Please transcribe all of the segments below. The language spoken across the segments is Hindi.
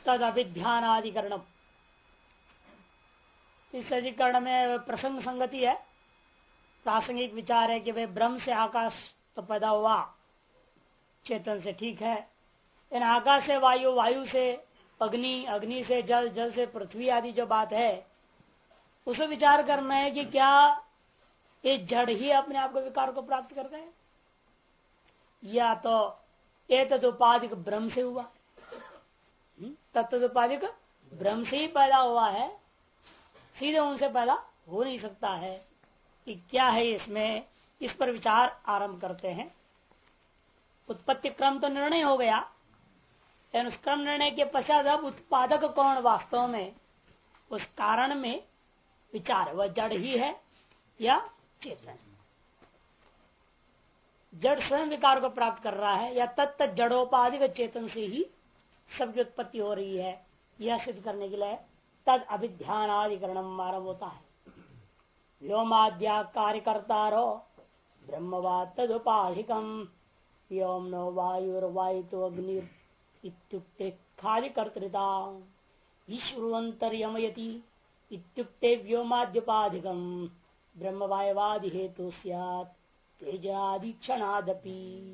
तद अभिध्यानाधिकरणम, इस अधिकरण में प्रसंग संगति है, प्रासंगिक विचार है कि भाई ब्रह्म से आकाश तो पैदा हुआ चेतन से, ठीक है, इन आकाश से वायु, वायु से अग्नि, अग्नि से जल, जल से पृथ्वी आदि जो बात है उसे विचार करना है कि क्या ये जड़ ही अपने आप को विकार को प्राप्त करता है या तो ये तदुपाधिक ब्रह्म से हुआ, तत्तुपाधिक ब्रह्म से ही पैदा हुआ है, सीधे उनसे पैदा हो नहीं सकता है कि क्या है इसमें। इस पर विचार आरंभ करते हैं। उत्पत्ति क्रम तो निर्णय हो गया, लेकिन उस क्रम निर्णय के पश्चात अब उत्पादक कौन वास्तव में, उस कारण में विचार, वह जड़ ही है या चेतन। जड़ स्वयं विकार को प्राप्त कर रहा है या तत्त जड़ोपाधिक चेतन से ही सबकी उत्पत्ति हो रही है, यह सिद्ध करने के लिए तद अभिध्यानाधिकरण आरंभ होता है। व्योमाद्या कार्यकर्तारो ब्रह्मवा तदुपाधिकम व्योम नो वायुर्वायु तो अग्निर इत्युक्ते कार्यकर्तृता ईश्वरंतर्यमयति इत्युक्ते व्योमाद्युपाधिकम ब्रह्मवायवादि हेतु स्यात् तेजादि क्षणादपि।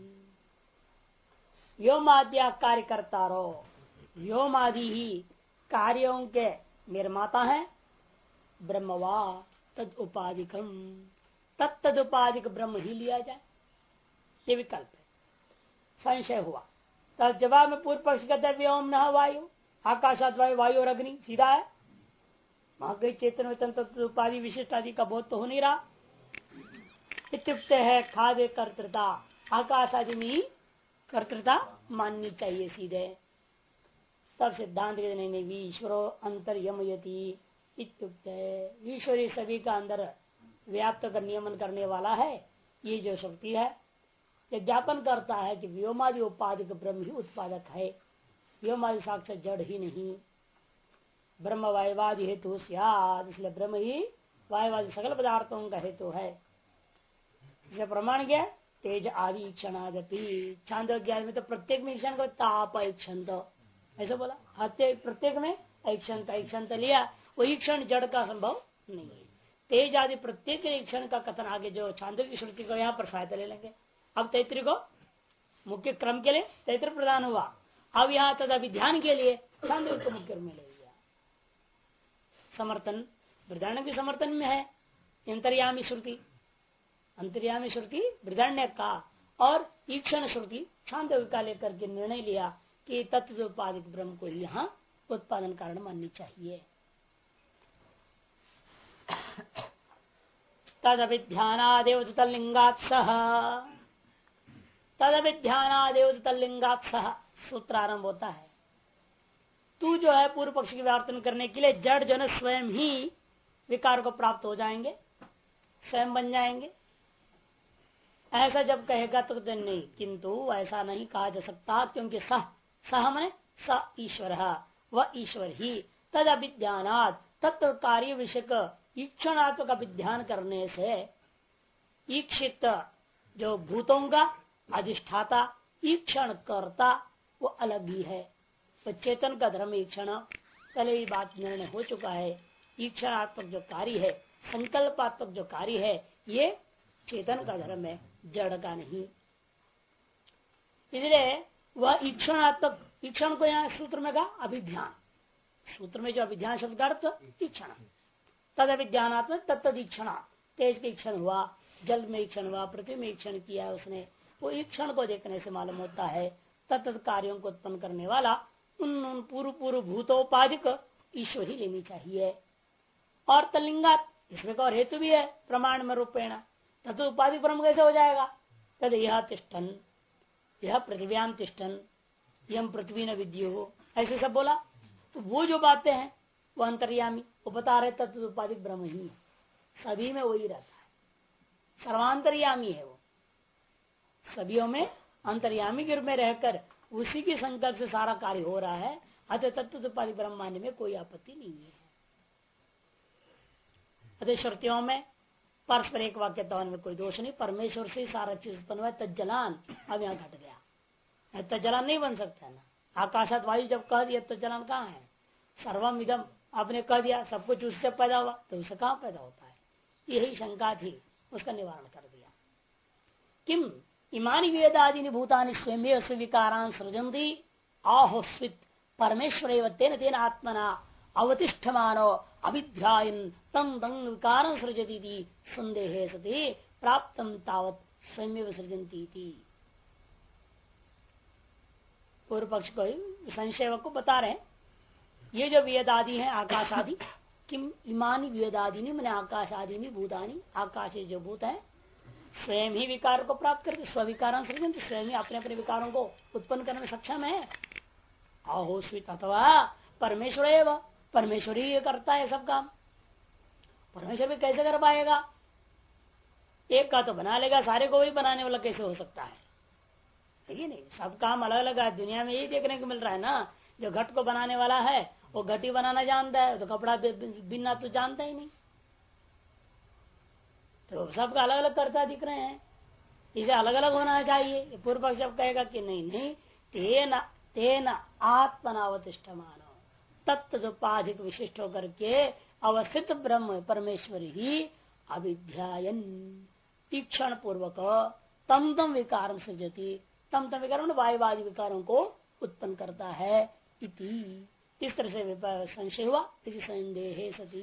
व्योमाद्या कार्यकर्तारो, व्योमादि ही कार्यों के निर्माता है, ब्रह्मवा तद उपाधिकम, तत्तद उपाधिक ब्रह्म ही लिया जाए, ये विकल्प है। संशय हुआ तब जवाब में पूर्व पक्ष कहते हैं व्योम न वायु, आकाशात वायु, वायु और अग्नि सीधा है, वहां गई चेतन वेतन तत्व उपाधि विशिष्ट आदि का बोध तो हो नहीं रहा। इत्युक्त है खाद्य कर्तृता, आकाश आदि में कर्तृता माननी चाहिए सीधे। तब सिद्धांत नहीं ईश्वरो अंतर्यमयति इत्युक्त है, ईश्वरी सभी का अंदर व्याप्त कर नियमन करने वाला है, ये जो शक्ति है यह ज्ञापन करता है कि व्योमादि उपाधिक ब्रह्म ही उत्पादक है, व्योमादि साक्षात जड़ ही नहीं। ब्रह्म वायुवादि हेतु स्यात्, इसलिए ब्रह्म ही वायुवादि सकल पदार्थों का हेतु है। इसलिए प्रमाण क्या, तेज आदि क्षणादपि, छांदोग्य में तो प्रत्येक में क्षण को ताप क्षण, तो ऐसा बोला प्रत्येक में क्षण लिया, वही क्षण जड़ का संभव नहीं है। तेज आदि प्रत्येक क्षण का कथन आगे जो छांदोग्य श्रुति को यहाँ पर सहायता ले लेंगे। अब तैतृ को मुख्य क्रम के लिए तैतृ प्रदान हुआ, अब यहाँ तद अभिध्यान के लिए छांदोग्य को मुख्य में ले लिया। समर्थन वृदारण्य के समर्थन में है अंतर्यामी श्रुति, अंतर्यामी श्रुति वृदारण्य का और ईक्षण श्रुति छांदोग्य का लेकर के निर्णय लिया कि तत्व उत्पादित ब्रह्म को यहाँ उत्पादन कारण माननी चाहिए। तद अभिध्यानादेव तल्लिंगात् सह, तद अभिध्यानादेव तल्लिंगात् सह सूत्र आरंभ होता है। तू जो है पूर्व पक्ष की व्यावर्तन करने के लिए जड़ जन स्वयं ही विकार को प्राप्त हो जाएंगे, स्वयं बन जाएंगे, ऐसा जब कहेगा तो नहीं, किंतु ऐसा नहीं कहा जा सकता, क्योंकि सह मने स ईश्वर, वह ईश्वर ही तद अभिध्यानात् तत्व कार्य विषय ईक्षणात्मक अभिध्यान करने से ईक्षित जो भूतों का अधिष्ठाता ईक्षण करता वो अलग ही है। तो चेतन का धर्म ईक्षण, पहले ही बात निर्णय हो चुका है। ईक्षणात्मक जो कार्य है, संकल्पात्मक जो कार्य है, ये चेतन का धर्म है, जड़ का नहीं। इसलिए वह ईक्षणात्मक, ईक्षण को यहाँ सूत्र में कहा अभिध्यान, सूत्र में जो अभिध्यान शब्द का अर्थ ईक्षण, तद अभिध्यानात्मक तत्तदीक्षण, तेज के ईक्षण हुआ, जल में ईक्षण हुआ, पृथ्वी में ईक्षण किया उसने, वो ईक्षण को देखने से मालूम होता है तत्त कार्यों को उत्पन्न करने वाला उन पूर्व पूर्व भूतोपाधिक ईश्वर ही लेनी चाहिए। और तलिंगात इसमें और हेतु भी है प्रमाण में रूपेण, तत्व उपाधिक ब्रह्म कैसे हो जाएगा, तद यह तिष्ठन, यह पृथ्व्याम तिष्ठन, यम पृथ्वी न विद्यो, ऐसे सब बोला। तो वो जो बातें हैं वो अंतर्यामी, वो बता रहे तत्व उपाधिक ब्रह्म ही सभी में वही रहता है, सर्वांतर्यामी है, वो सभी में अंतर्यामी के रूप में रहकर उसी के संकल्प से सारा कार्य हो रहा है। अतः तत्व उपाधिक ब्रह्म मानने में कोई आपत्ति नहीं है। अतः श्रुतियों में परस्पर एक वाक्यता में कोई दोष नहीं, परमेश्वर से सारा चीज उत्पन्न हुआ, तज्जलान अब यहाँ घट गया, तज्जलान नहीं बन सकता है ना, आकाशात वायु जब कह दिया तो चलन कहाँ है? सर्वम इदम आपने कह दिया, सब कुछ उससे पैदा हुआ, तो उससे कहाँ पैदा होता है? यही शंका थी, उसका निवारण कर दिया। किम इमानी वेदादि भूतानि स्वयं स्विकारान सृजंती आहोस्वित परमेश्वर तेन तेन आत्मना अवतिष्ठमानो अभिध्यायन तम तंग विकार सृजती संदेह सती प्राप्त तावत स्वयं सृजंती थी। पूर्व पक्ष को संशय को बता रहे, ये जो वेद आदि है आकाश आदि, किम इमानी वेद आदि नहीं मैंने आकाश आदि नहीं भूतानी, आकाश जो भूत है स्वयं ही विकार को प्राप्त करते, स्विकारां सृजंती, स्वयं ही अपने अपने विकारों को उत्पन्न करने में सक्षम है। आहोस्वित अथवा परमेश्वर एवं, परमेश्वर ही करता है सब काम। परमेश्वर भी कैसे कर पाएगा? एक का तो बना लेगा, सारे को भी बनाने वाला कैसे हो सकता है? ठीक नहीं, सब काम अलग अलग है। दुनिया में यही देखने को मिल रहा है ना, जो घट को बनाने वाला है वो घट ही बनाना जानता है, तो कपड़ा बिनना तो जानता ही नहीं। तो सबका अलग अलग करता दिख रहे हैं, इसे अलग अलग होना चाहिए। पूर्व पक्ष जब कहेगा कि नहीं नहीं, तेन तेन आत्मनावतिष्ठ मानो, तत्तोपाधिक विशिष्ट होकर के अवस्थित ब्रह्म परमेश्वर ही अविध्यायन तीक्षण पूर्वक तम तम विकार सृजति, तम तम विकार वायुवादी विकारों को उत्पन्न करता है। इति इस तरह से संशय हुआ, इति संदेह सती।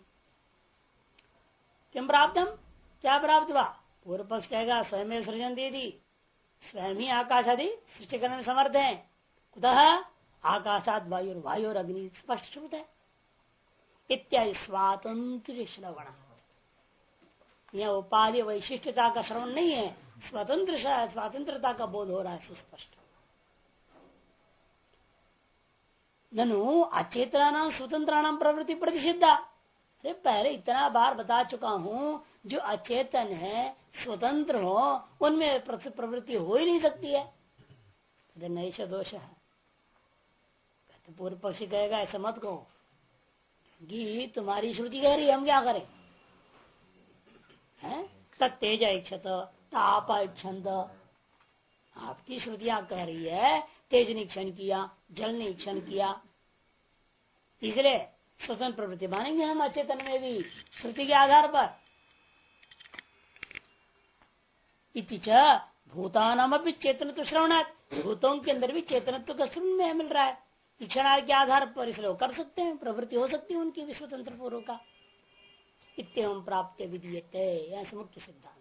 किम प्राप्तम, क्या प्राप्त हुआ? पूर्व पक्ष कहेगा स्वयं सृजन दीदी, स्वयं ही आकाश आदि सृष्टि करने में समर्थ है। कुतः आकाशात वायु, वायु और अग्नि स्पष्ट श्रुत है। इत्यादि स्वातंत्र श्रवण, यह उपाधि वैशिष्टता का श्रवण नहीं है, स्वतंत्रता का बोध हो रहा है सुस्पष्ट। ननु अचेतनानाम स्वतंत्राणाम प्रवृत्ति प्रतिषिद्धा, अरे पहले इतना बार बता चुका हूं, जो अचेतन है स्वतंत्र हो उनमें प्रवृत्ति हो ही नहीं सकती है। नैश दोष है। तो पूर्व पक्षी कहेगा ऐसा मत कहो कि तुम्हारी श्रुति कह रही है, हम क्या करें? तेज इच्छत ताप इच्छन्त, आपकी श्रुतियां कह रही है तेज ने क्षण किया, जल ने क्षण किया, इसलिए स्वतंत्र प्रवृत्ति मानेंगे हम अचेतन में भी श्रुति के आधार पर। इतिच भूतानाम भी चेतनत्व श्रवणात्, भूतों के अंदर भी चेतनत्व का श्रवण में मिल रहा है। इच्छा के आधार पर इसलिए कर सकते हैं, प्रवृत्ति हो सकती है उनकी भी स्वतंत्र पूर्व का। इतम प्राप्त विधीयते, यह मुख्य सिद्धांत।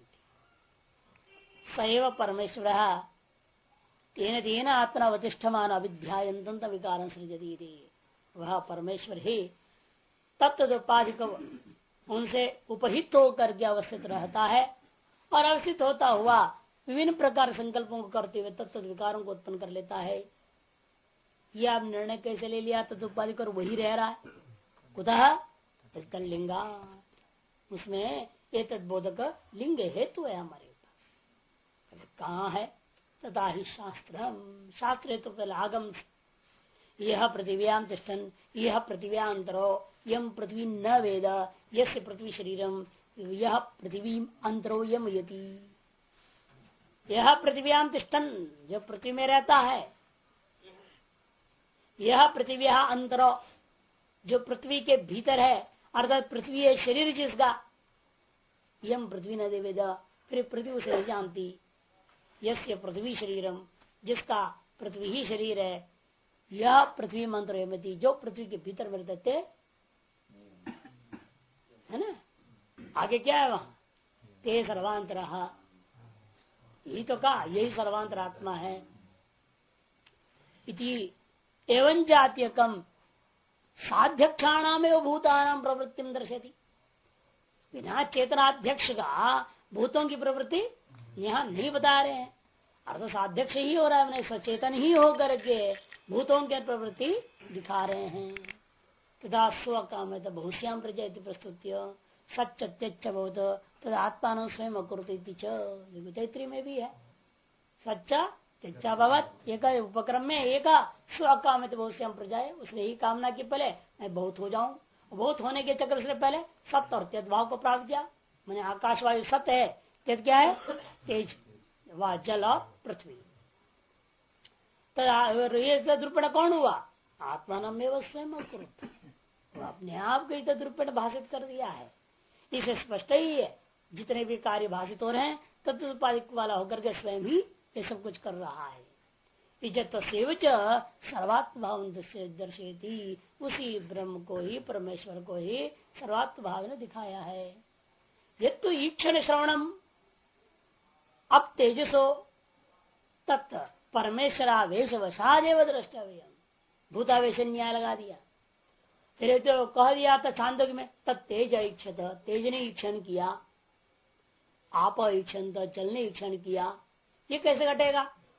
सैव परमेश्वर तेन तेन आत्मा अवतिष्ठमान अविध्यायंत विकार सृजती, वह परमेश्वर ही तत्तोपाधिक उनसे उपहित होकर के अवस्थित रहता है और अवस्थित होता हुआ विभिन्न प्रकार संकल्पों को करते हुए तत्व विकारों को उत्पन्न कर लेता है। यह आप निर्णय कैसे ले लिया? तत्वोपाधिक और वही रह रहा है। कुतः लिंगा, उसमें एक बोधक लिंग हेतु है हमारे ऊपर। कहाँ है? तथा ही शास्त्र हेतु पहले आगम, यह पृथिव्याम तिष्ठन, यह पृथिव्यांतरो यम पृथ्वी न वेद, यस्य पृथ्वी शरीरम, यह पृथ्वी अंतरो यम यति। यह पृथिव्याम तिष्ठन, जो पृथ्वी में रहता है, यह पृथ्वी अंतरो, जो पृथ्वी के भीतर है, अर्थात पृथ्वी है शरीर जिसका, यम पृथ्वी न वेद, फिर पृथ्वी उसे नहीं जानती, यस्य पृथ्वी शरीरम, जिसका पृथ्वी ही शरीर है, यह पृथ्वी मंत्र यमति, जो पृथ्वी के भीतर में रहते है ना। आगे क्या है वहां? ते सर्वांतर, यही तो कहा, यही सर्वांतर आत्मा है। इति एवं जातीयकम साध्यक्षाणाम एवं भूतानाम प्रवृत्ति दर्शति, बिना चेतनाध्यक्ष का भूतों की प्रवृत्ति यहाँ नहीं बता रहे हैं। अर्थ साध्यक्ष ही हो रहा है, सचेतन ही होकर के भूतों के प्रवृत्ति दिखा रहे हैं। तथा स्व काम तो बहुश्याम प्रजा प्रस्तुत्य सच्च बहुत तथा आत्मा स्वयं अकुरुति, तैतृय में भी है। सच्चा त्यजा भवत, एक उपक्रम में एक स्व काम तो बहुश्याम प्रजा है, उसने ही कामना की पहले मैं बहुत हो जाऊं, बहुत होने के चक्र से पहले सत्य और त्यज भाव को प्राप्त किया। मैंने आकाश वायु सत्य है, त्यज क्या है? तेज व जल और पृथ्वी। ये तद्रूपेण कौन हुआ? आत्मा नाम में स्वयं कुरुत, अपने आप को तद्रूपेण भाषित कर दिया है। इसे स्पष्ट ही है, जितने भी कार्य भाषित हो रहे हैं तत्पादिक वाला होकर के स्वयं ही ये सब कुछ कर रहा है। सर्वात्म भाव दर्शेती, उसी ब्रह्म को ही, परमेश्वर को ही सर्वात्म भाव ने दिखाया है। ये तो ईक्षण श्रवणम अब तेजसो तत् परमेश्वरावेश वसादेव द्रष्टव्य, भूतावेश न्याय लगा दिया। फिर तो कह दिया था छांदोग्य में तत्तेज ईक्षत, तेज ने ईक्षण किया, आप ईक्षण जल ने ईक्षण किया, ये कैसे घटेगा?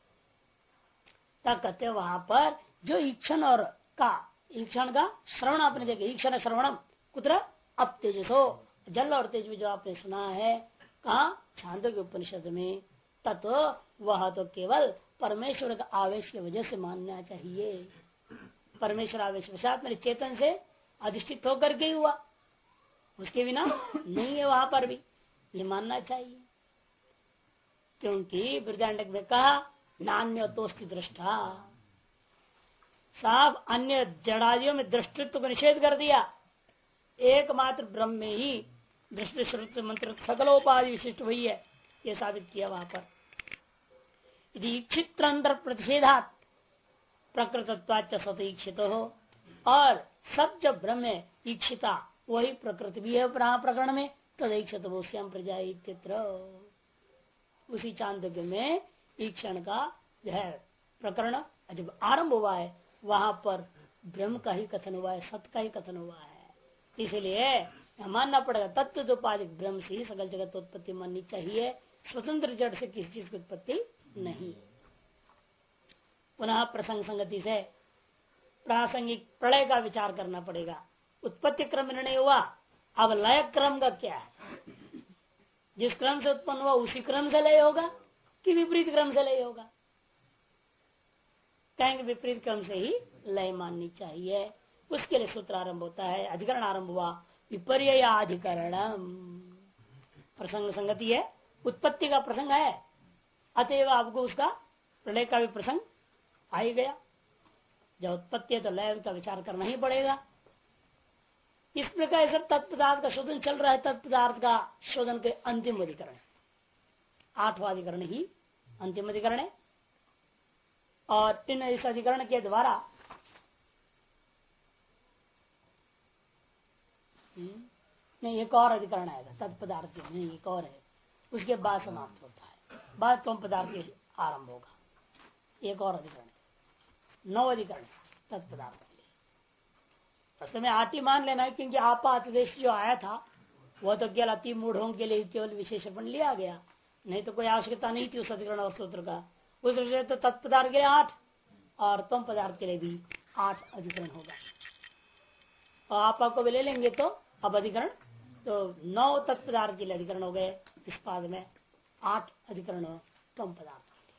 तब कहते वहां पर जो ईक्षण और का ईक्षण का श्रवण आपने देखे, ईक्षण श्रवणम कुत्र अब तेजसो, जल और तेज में जो आपने सुना है कहा छांदोग्य उपनिषद में, तत्व वह तो केवल परमेश्वर का आवेश की वजह से मानना चाहिए। परमेश्वर आवेश वशात मेरे चेतन से अधिष्ठित होकर के ही हुआ, उसके बिना नहीं है, वहां पर भी ये मानना चाहिए। क्योंकि बृहदारण्यक में कहा नान्य तोस्ति दृष्टा, साफ अन्य जड़ादियों में दृष्टित्व को निषेध कर दिया, एकमात्र ब्रह्म में ही दृष्टि श्रुति मंत्र सकलोपाधि विशिष्ट हुई है, ये साबित किया वहां पर। यदि इच्छित अंतर प्रतिषेधात प्रकृतत्वाच सतीक्षित हो, और सब जब ब्रह्म है इच्छिता वही प्रकृति भी है प्रकरण में, तदीक्षित वो श्याम प्रजा उसी चांदोग्य में ईक्षण का जो है प्रकरण जब आरंभ हुआ है वहां पर ब्रह्म का ही कथन हुआ है, सत्य का ही कथन हुआ है। इसलिए मानना पड़ेगा तत्व उपाधिक ब्रह्म से ही सकल जगत उत्पत्ति माननी चाहिए, स्वतंत्र जड़ से किसी चीज की उत्पत्ति नहीं। पुनः प्रसंग संगति से प्रासंगिक प्रलय का विचार करना पड़ेगा। उत्पत्ति क्रम निर्णय हुआ, अब लय क्रम का क्या है? जिस क्रम से उत्पन्न हुआ उसी क्रम से लय होगा कि विपरीत क्रम से लय होगा? कहेंगे विपरीत क्रम से ही लय माननी चाहिए। उसके लिए सूत्र आरंभ होता है, अधिकरण आरंभ हुआ विपर्ययाधिकरणम। प्रसंग संगति है, उत्पत्ति का प्रसंग है, अतएव आपको उसका प्रलय का भी प्रसंग आ ही गया। जब उत्पत्ति है तो लय का विचार करना ही पड़ेगा। इस प्रकार सब तत्पदार्थ का शोधन चल रहा है, तत्पदार्थ का शोधन के अंतिम अधिकरण, आठवां अधिकरण ही अंतिम अधिकरण है। और इस अधिकरण के द्वारा नहीं एक और अधिकरण आएगा तत्पदार्थ, नहीं एक और है, उसके बाद समाप्त होता है, बाद तुम पदार्थ आरंभ होगा। एक और अधिकरण, 9 अधिकरण तत्पदार्थ के लिए। वास्तव में 8 ही मान लेना है, क्योंकि आपातदेश जो आया था वह तो केवल अति मूढ़ों के लिए केवल विशेषण लिया गया, नहीं तो कोई आवश्यकता नहीं थी उस अधिकरण और सूत्र का। उस विषय तो तत्पदार्थ के लिए 8 और तुम पदार्थ के लिए भी 8 अधिकरण होगा। और आपा को भी ले लेंगे तो अब अधिकरण तो 9 तत्पदार्थ के लिए अधिकरण हो गए, इस पाद में 8 अधिकरण तुम पदार्थ।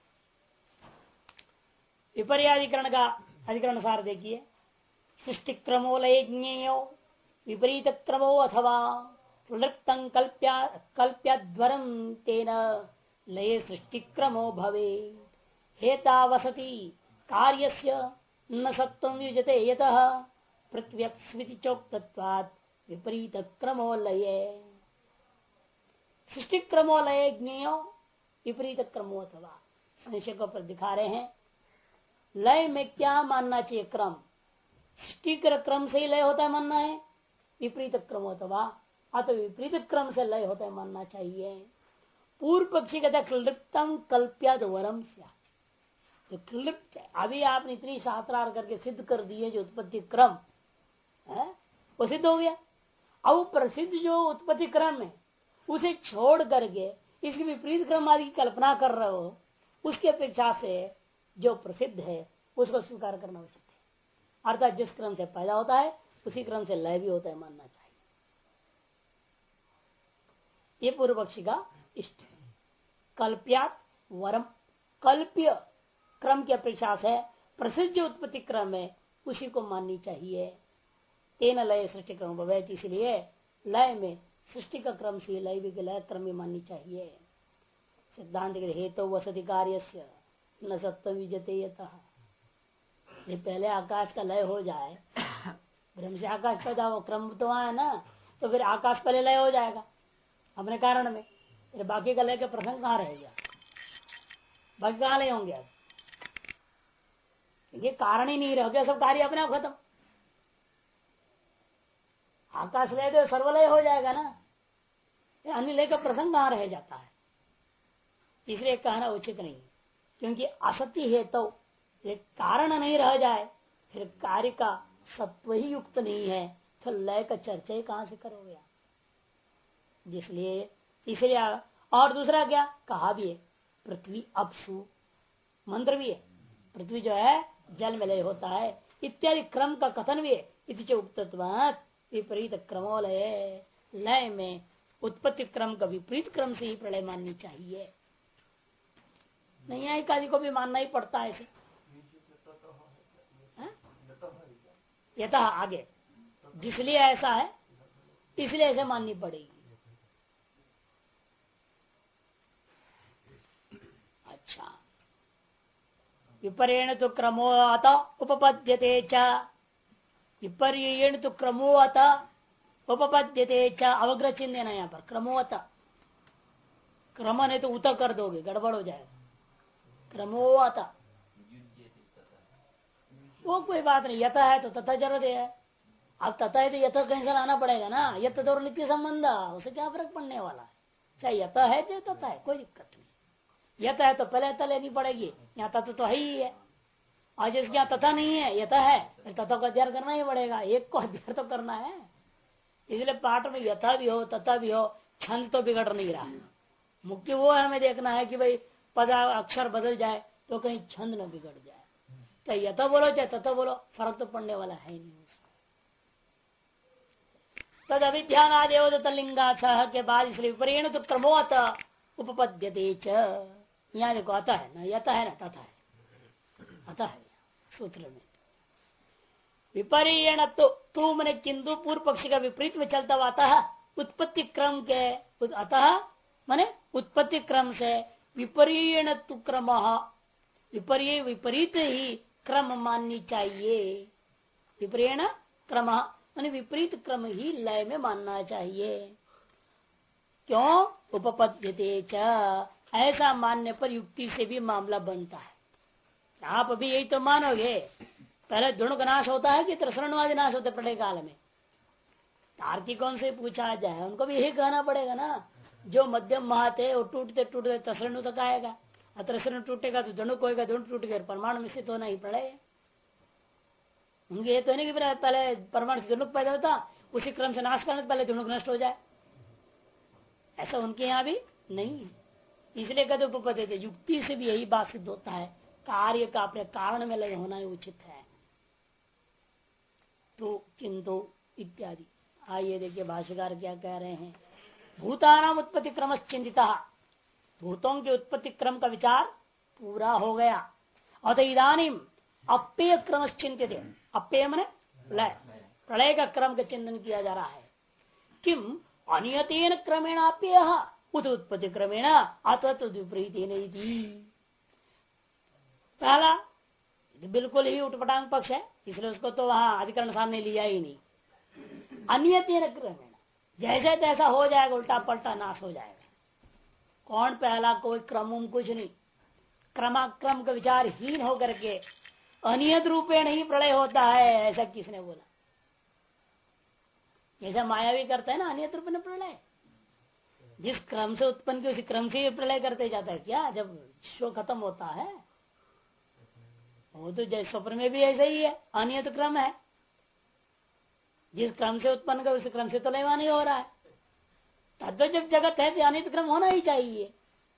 विपर्याधिकरण का अधिकरण सार देखिए, सृष्टि क्रमो लय ज्ञेयो विपरीत क्रमो अथवा प्रवृत्तं कल्प्याद्वरम तेन लये सृष्टि क्रमो भवे हेतावसति कार्यस्य न सत्वं युजते यतः प्रत्यक्ष चोक्तत्वात् विपरीत क्रमो लये। सृष्टि क्रमो लय ज्ञेयो विपरीत क्रमो अथवा, संशय को पर दिखा रहे हैं लय में क्या मानना चाहिए? क्रम, सृष्टि क्रम से ही लय होता है मानना है, विपरीत क्रम अथवा अतः विपरीत क्रम से लय होता है मानना चाहिए। पूर्व पक्षी कहता है क्लिप्तम कल्प्याद वरम स्या, तो क्लिप्त अभी आपने इतनी शास्त्रार करके सिद्ध कर दिए जो उत्पत्ति क्रम है वो सिद्ध हो गया। अब प्रसिद्ध जो उत्पत्ति क्रम है उसे छोड़ करके इसके विपरीत क्रम आदि की कल्पना कर रहे हो, उसकी अपेक्षा से जो प्रसिद्ध है उसको स्वीकार करना उचित है। अर्थात जिस क्रम से पैदा होता है उसी क्रम से लय भी होता है मानना चाहिए। ये पूर्व पक्षी का इष्ट है। कल्प्यात वरम, कल्प्य क्रम की अपेक्षा से प्रसिद्ध जो उत्पत्ति क्रम है उसी को माननी चाहिए। तेन लय सृष्टि क्रम भवेत्, इसलिए लय में सृष्टि का क्रम से लय भी लय क्रम में माननी चाहिए। सिद्धांत के हेतु वसति कार्यस्य न सत्व विजते यतः, ये पहले आकाश का लय हो जाए, ब्रह्म से आकाश पैदा हो, क्रम तो वहां है ना, तो फिर आकाश पहले लय हो जाएगा अपने कारण में, फिर बाकी का लय के प्रसंग कहाँ रहेगा, बाकी कहाँ लय होंगे? अब ये कारण ही नहीं रह गया, सब कार्य अपने आप खत्म। आकाश लय तो सर्वलय हो जाएगा ना, अन्य लय का प्रसंग कहाँ रह जाता है? इसलिए कहना उचित नहीं, क्योंकि असत्य है तो एक कारण नहीं रह जाए, फिर कार्य का सत्व ही युक्त नहीं है, तो लय का चर्चा ही कहां से करोगे आप? इसलिए और दूसरा क्या कहा भी है, पृथ्वी अपसु मंत्र भी है, पृथ्वी जो है जल में लय होता है इत्यादि क्रम का कथन भी है। इति उक्तत्वात् विपरीत क्रमोलय, लय में उत्पत्ति क्रम का विपरीत क्रम से ही प्रलय माननी चाहिए, नहीं आई आदि को भी मानना ही पड़ता है ऐसे। यथा आगे जिसलिए ऐसा है इसलिए ऐसे माननी पड़ेगी। अच्छा, विपर्येण तो क्रमो अत उपपद्यते च, विपर्येण तो क्रमो अत उपपद्यते च, अवग्रह चिन्ह देना यहाँ पर, क्रमोत क्रम नहीं तो उत कर दोगे गड़बड़ हो जाएगा, क्रमोत वो कोई बात नहीं, यथा है तो तथा जरूरत है, अब तथा है तो यथा कहीं से लाना पड़ेगा ना, यथ तो नित्य संबंध, उसे क्या फर्क पड़ने वाला है, चाहे यथा है चाहे तथा है, कोई दिक्कत नहीं। यथा है तो पहले यथा लेनी पड़ेगी, यहाँ तथा तो है ही है, और जिसके यहाँ तथा नहीं है यथा है, फिर तथा का अध्ययन करना ही पड़ेगा, एक को अध्ययन तो करना है। इसलिए पाठ में यथा भी हो तथा भी हो, छंद तो बिगड़ नहीं रहा है, मुख्य वो है हमें देखना है कि भाई पद अक्षर बदल जाए तो कहीं छंद न बिगड़ जाए, तो यथा बोलो चाहे तथा बोलो फर्क तो पड़ने वाला है नहीं। तद अभिध्यानादेव तलिंगा के बाद इसलिए विपरीण तो क्रमोत उपपद्यते च, यहाँ देखो अतः है ना, यथा है ना तथा है, अतः है सूत्र में विपरीण तो मैंने किंतु पूर्व पक्षी का विपरीत में चलता हुआ अतः उत्पत्ति क्रम के, अतः माने उत्पत्ति क्रम से विपरीण क्रम, विपरीत ही क्रम माननी चाहिए, विपरीण क्रम माने विपरीत क्रम ही लय में मानना चाहिए। क्यों? उपपद्यते च, ऐसा मानने पर युक्ति से भी मामला बनता है। आप अभी यही तो मानोगे, पहले धुण का नाश होता है कि त्रसरणवादी नाश होते प्रलय काल में? तार्किकों से पूछा जाए उनको भी यही कहना पड़ेगा ना, जो मध्यम महाते वो टूटते टूटते त्रसरण तक आएगा, और त्रसरण टूटेगा तो धनुक होगा, धुण टूट गया परमाणु मिश्रित होना ही पड़ेगा। उनके ये तो नहीं कि पहले परमाणु से धनुक पैदा होता, उसी क्रम से नाश करने से पहले धनुक नष्ट हो जाए, ऐसा उनके यहाँ भी नहीं है। इसलिए कहते उपपद्यते, युक्ति से भी यही बात सिद्ध होता है, कार्य का अपने कारण में लय होना ही उचित है। तो किंतु इत्यादि, आइए देखिए भाष्यकार क्या कह रहे हैं। भूतानाम उत्पत्ति क्रम चिंतिता, भूतों के उत्पत्ति क्रम का विचार पूरा हो गया, अत इदानीम अप्यय क्रम चिंतित, अप्यय मने लय, प्रलय का क्रम का चिंतन किया जा रहा है। किम अनियतेन क्रमेण अप्यय उत उत्पत्ति क्रमेण अथवा विपरीत। पहला बिल्कुल ही उठपटांग पक्ष है, इसलिए उसको तो वहां अधिकरण सामने लिया ही नहीं। अनियतेन क्रमेण, जैसे तैसा हो जाएगा, उल्टा पलटा नाश हो जाएगा। कौन पहला? कोई क्रम कुछ नहीं, क्रमाक्रम का विचार हीन होकर के अनियत रूपेण ही प्रलय होता है, ऐसा किसने बोला? जैसा मायावी करता है ना अनियत रूप में प्रलय, जिस क्रम से उत्पन्न की उसी क्रम से प्रलय करते जाता है। क्या जब शो खत्म होता है वो तो जैसे स्वप्न में भी ऐसा ही है, अनियत क्रम है, जिस क्रम से उत्पन्न का उसी क्रम से तो लयवा नहीं हो रहा है। तब जब जगत है तो अनियत क्रम होना ही चाहिए।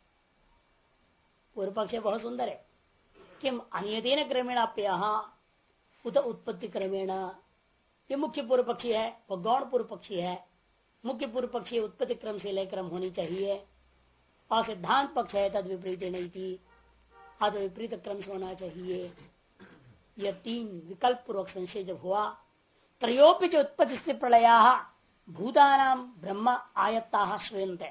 पूर्व पक्ष बहुत सुंदर है, किम अनियतेन क्रमेण अप्ययः उत उत्पत्ति क्रमेण, ये मुख्य पूर्व पक्षी है, वो गौण पूर्व पक्षी है। मुख्य पूर्व पक्षी उत्पत्ति क्रम से लय क्रम होनी चाहिए, और सिद्धांत पक्ष है तद विपरीत नहीं थी, अत विपरीत क्रम से होना चाहिए। यह तीन विकल्प पूर्वक संशय जब हुआ, त्रयोपि जो उत्पत्ति से प्रलया भूतानाम ब्रह्म आयत्ता श्रूयन्ते।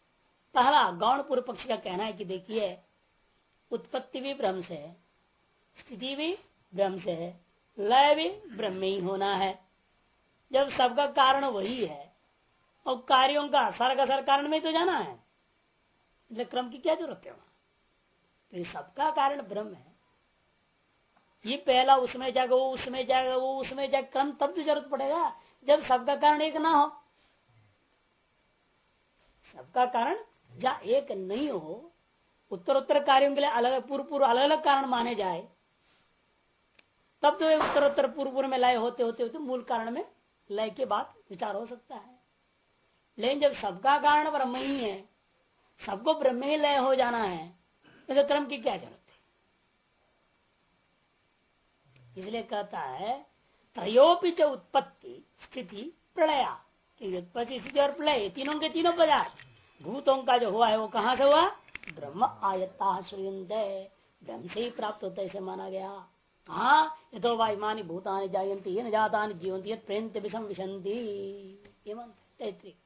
पहला गौण पूर्व पक्षी का कहना है कि देखिए उत्पत्ति भी ब्रह्म से है, स्थिति भी ब्रह्म से है, लय भी ब्रह्म में ही होना है। जब सबका कारण वही है और कार्यों का सारा कारण में तो जाना है, इसलिए क्रम की क्या जरूरत है वहां। तो ये सबका कारण ब्रह्म है। ये पहला उसमें जाएगा, वो उसमें जाएगा, वो उसमें जाएगा, क्रम तब तो जरूरत पड़ेगा जब सबका कारण एक ना हो। सबका कारण जहाँ एक नहीं हो, उत्तर कार्यों के लिए अलग पूर्व अलग अलग कारण माने जाए, तब तो उत्तर पूर्व में लय होते होते होते मूल कारण में लय के बाद विचार हो सकता है। लेकिन जब सबका कारण ब्रह्म ही है, सबको ब्रह्म ही लय हो जाना है, तो क्रम की क्या जरूरत है। इसलिए कहता है त्रयोपि च उत्पत्ति स्थिति प्रलया, उत्पत्ति स्थिति और प्रलय तीनों के तीनों पदार्थ भूतों का जो हुआ है वो कहां से हुआ, ब्रह्म आयता श्रूयन्ते, ब्रह्म से ही प्राप्त होता है, इसे माना गया। हाँ ये तो वायुमानी भूतानि जायन्ति न जातानि जीवन्ति यत् प्रेन्ते विषम विशन्ति, ये मंत्र तैत्तिरीय।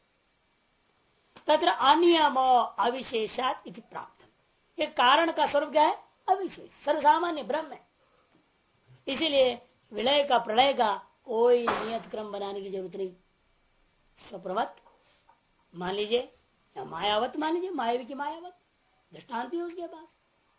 तत्र अनियम अविशेषात इति प्राप्त, ये कारण का स्वरूप क्या है, अविशेष सर्वसामान्य ब्रह्म है। इसीलिए विलय का प्रलय का कोई नियत क्रम बनाने की जरूरत नहीं। स्वप्रवत मान लीजिए या मायावत मान लीजिए, मायावी की मायावत दृष्टांत भी उसके पास।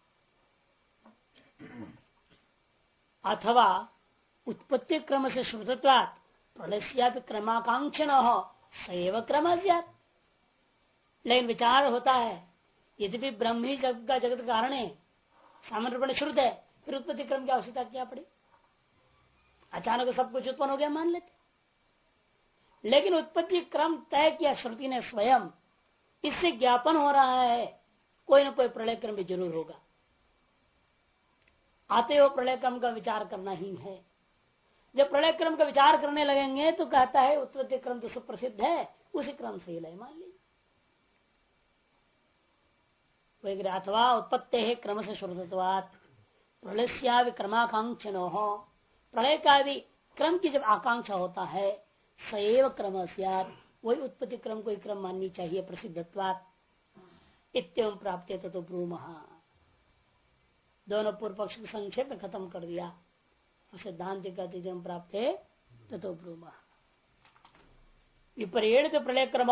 अथवा उत्पत्ति क्रम से श्रुतत्वात् प्रलय क्रमाकांक्षण हो सैव क्रम। लेकिन विचार होता है यदि ब्रह्म ही जगत कारण है, सामान्य रूप में श्रुत है, फिर उत्पत्ति क्रम की आवश्यकता क्या पड़ी। अचानक सब कुछ उत्पन्न हो गया मान लेते, लेकिन उत्पत्ति क्रम तय किया श्रुति ने स्वयं, इससे ज्ञापन हो रहा है कोई ना कोई प्रलय क्रम भी जरूर होगा। आते हो प्रलय क्रम का विचार करना ही है। जब प्रलय क्रम का विचार करने लगेंगे तो कहता है उत्पत्ति क्रम तो सुप्रसिद्ध है, उसी क्रम से लय मान लीजिए। अथवा उत्पत्ति है क्रम से श्रुतत्वात् प्रलय क्रमाकांक्षनो हो, प्रलय का भी क्रम की जब आकांक्षा होता है सैव क्रम स्यात्, वही उत्पत्ति क्रम को क्रम माननी चाहिए प्रसिद्धत्वात्। इत्यम प्राप्त ततो ब्रूमः। दोनों पूर्व पक्ष को संक्षेप में खत्म कर दिया और सिद्धांत कहते प्राप्त है ततो ब्रूमः। विपरीत प्रलय क्रम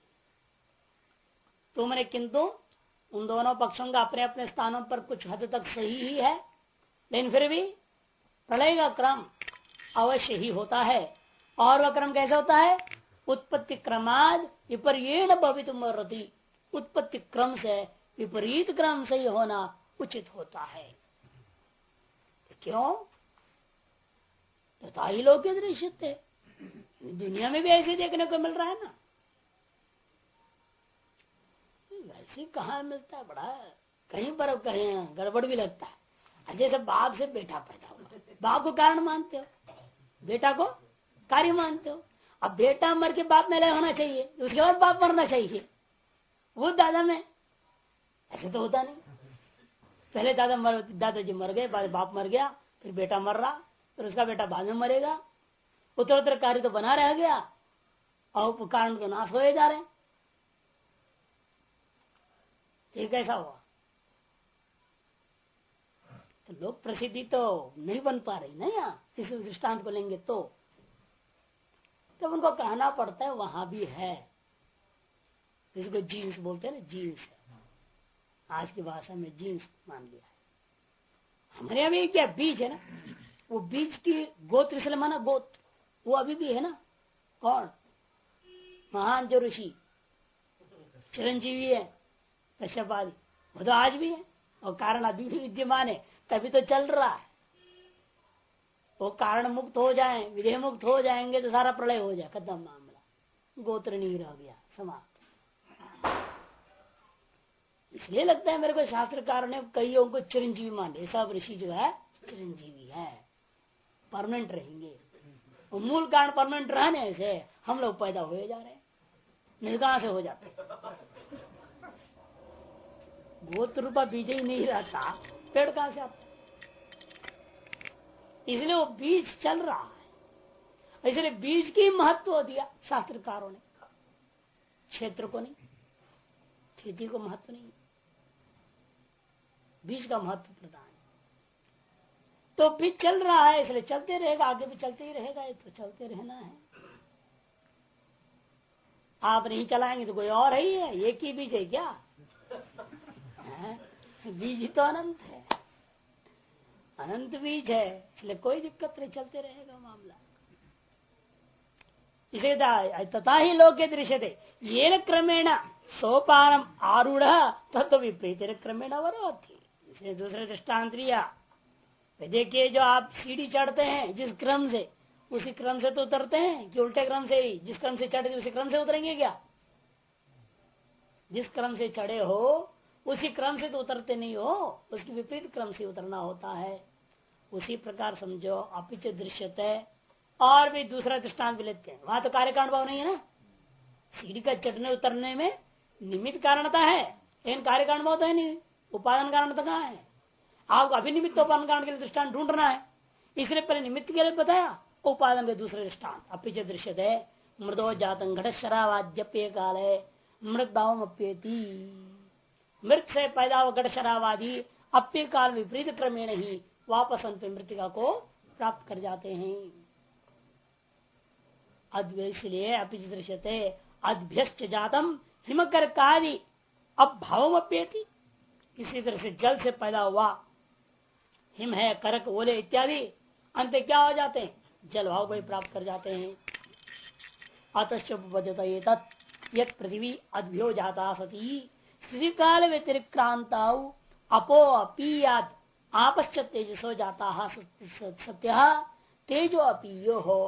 तुमने, किंतु उन दोनों पक्षों का अपने अपने स्थानों पर कुछ हद तक सही ही है, लेकिन फिर भी प्रलय का क्रम अवश्य ही होता है। और वह क्रम कैसे होता है, उत्पत्ति क्रमाद विपरीत भवितुमर्हति, उत्पत्ति क्रम से विपरीत क्रम से ही होना उचित होता है। क्यों, तथा ही लोग के दृश्य थे, दुनिया में भी ऐसे देखने को मिल रहा है ना। वैसे कहाँ मिलता है, बड़ा कहीं पर कहीं गड़बड़ भी लगता है। जैसे बाप से बेटा पैदा हुआ, बाप को कारण मानते हो, बेटा को कार्य मानते हो। अब बेटा मर के बाप में लय होना चाहिए, उसके बाद बाप मरना चाहिए, वो दादा में ऐसे तो होता नहीं। पहले दादाजी मर गए, बाद बाप मर गया, फिर बेटा मर रहा, फिर उसका बेटा बाद में मरेगा। उत्तरोत्तर कार्य तो बना रह गया और कारण तो नाश होए जा रहे। ये कैसा हुआ, तो लोग प्रसिद्धि तो नहीं बन पा रही ना। यहाँ इस दृष्टांत को लेंगे तो तब उनको कहना पड़ता है वहां भी है, जिसको जीन्स बोलते हैं ना, जीन्स आज की भाषा में जीन्स मान लिया है। हमारे यहाँ भी क्या बीज है ना, वो बीज की गोत्र से माना गोत्र, वो अभी भी है ना। कौन महान जो ऋषि चिरंजीवी है कश्यप आदि, वो तो आज भी है और कारण अभी भी विद्यमान है, तभी तो चल रहा है। वो कारण मुक्त हो जाए, विधेय मुक्त हो जाएंगे तो सारा प्रलय हो जाए, खत्म मामला, गोत्र नहीं रह गया, समाप्त। इसलिए लगता है मेरे को शास्त्रकार ने कईयों को चिरंजीवी माने, सब ऋषि जो है चिरंजीवी है, परमानेंट रहेंगे। और मूल कारण परमानेंट रहने से हम लोग पैदा हुए जा रहे हैं, निर्गाह से हो जाते। गोत्र रूपा बीज ही नहीं रहता, पेड़ कहां से आता। इसलिए वो बीज चल रहा है, इसलिए बीज की महत्व दिया शास्त्रकारों ने, क्षेत्र को नहीं, खेती को महत्व नहीं, बीज का महत्व प्रदान। तो भी चल रहा है, इसलिए चलते रहेगा, आगे भी चलते ही रहेगा, ये तो चलते रहना है। आप नहीं चलाएंगे तो कोई और ही है, एक ही बीज है क्या? बीज तो अनंत है, अनंत बीज है, इसलिए कोई दिक्कत नहीं, चलते रहेगा मामला। इसे तथा ही लोग के दृश्य थे ये क्रमेण सोपानम आरूढ़ तत्व विपरीत क्रमेण वरोधी। इसने दूसरे दृष्टांत लिया, देखिए जो आप सीढ़ी चढ़ते हैं जिस क्रम से, उसी क्रम से तो उतरते हैं कि उल्टे क्रम से ही जिस क्रम से चढ़ते उसी क्रम से उतरेंगे क्या? जिस क्रम से चढ़े हो उसी क्रम से तो उतरते नहीं हो, उसके विपरीत क्रम से उतरना होता है। उसी प्रकार समझो अपिच दृश्यते। और भी दूसरा दृष्टांत भी लेते हैं, वहां तो कार्य कारण भाव नहीं है ना, सीढ़ी का चढ़ने उतरने में निमित्त कारणता है, लेकिन कार्य कारण भाव तो है नहीं, उपादान कारण तो कहाँ है? आपको अभिनिमित्त उपादान कारण के लिए दृष्टांत ढूंढना है, इसलिए पहले निमित्त के लिए बताया, उपादान के दूसरे दृष्टांत अपिच दृश्यते मृदो जातं घट शरावाद्यप्य काले मृत भाव अप्येति। मृत से पैदा हुआ घट शरावादी अप्य काल विपरीत क्रमेण ही वापस अंत मृतिका को प्राप्त कर जाते हैं। इसलिए अपिच दृश्यते अद्भ्यस्त जातम हिमकर कार्य अब भाव अप्येति। इसी तरह से जल से पैदा हुआ हिम है, करक, ओले इत्यादि अंत क्या हो जाते हैं? जल भाव को प्राप्त कर जाते हैं। अतश्चोपद्यता यत पृथ्वी अद्भ्यो जाता सती स्थिति काल व्यतिरिक्रांता अपो अपीयाद आपश्च तेजसो जाता सत्य तेजो अपीयो हो।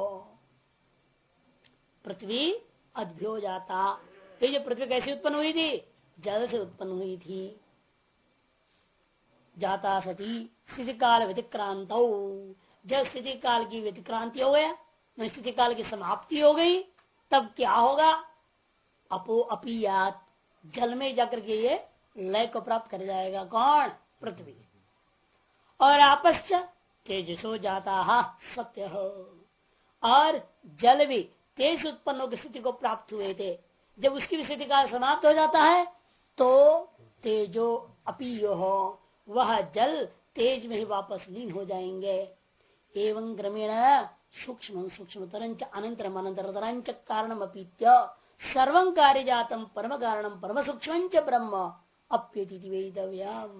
पृथ्वी अद्भ्यो जाता, ये जो पृथ्वी कैसे उत्पन्न हुई थी? जल से उत्पन्न हुई थी। जाता सती स्थिति काल व्यतिक्रांत, जब स्थिति काल की व्यतिक्रांति हो गया, स्थिति काल की समाप्ति हो गई, तब क्या होगा? अपो अपीयात, जल में जाकर के ये लय को प्राप्त कर जाएगा। कौन? पृथ्वी। और आपश्च तेजसो जाता सत्य हो, और जल भी तेज उत्पन्न होकर स्थिति को प्राप्त हुए थे, जब उसकी स्थिति काल समाप्त हो जाता है तो तेजो अपीयो हो, वह जल तेज में ही वापस लीन हो जाएंगे। एवं क्रमेण सूक्ष्म सूक्ष्म तरंच अनंतरम अनंतरतरंच कारणम अपीत्य सर्वं कार्य जातम परम कारणम परम सूक्ष्म ब्रह्म अप्येति वेदितव्यम्।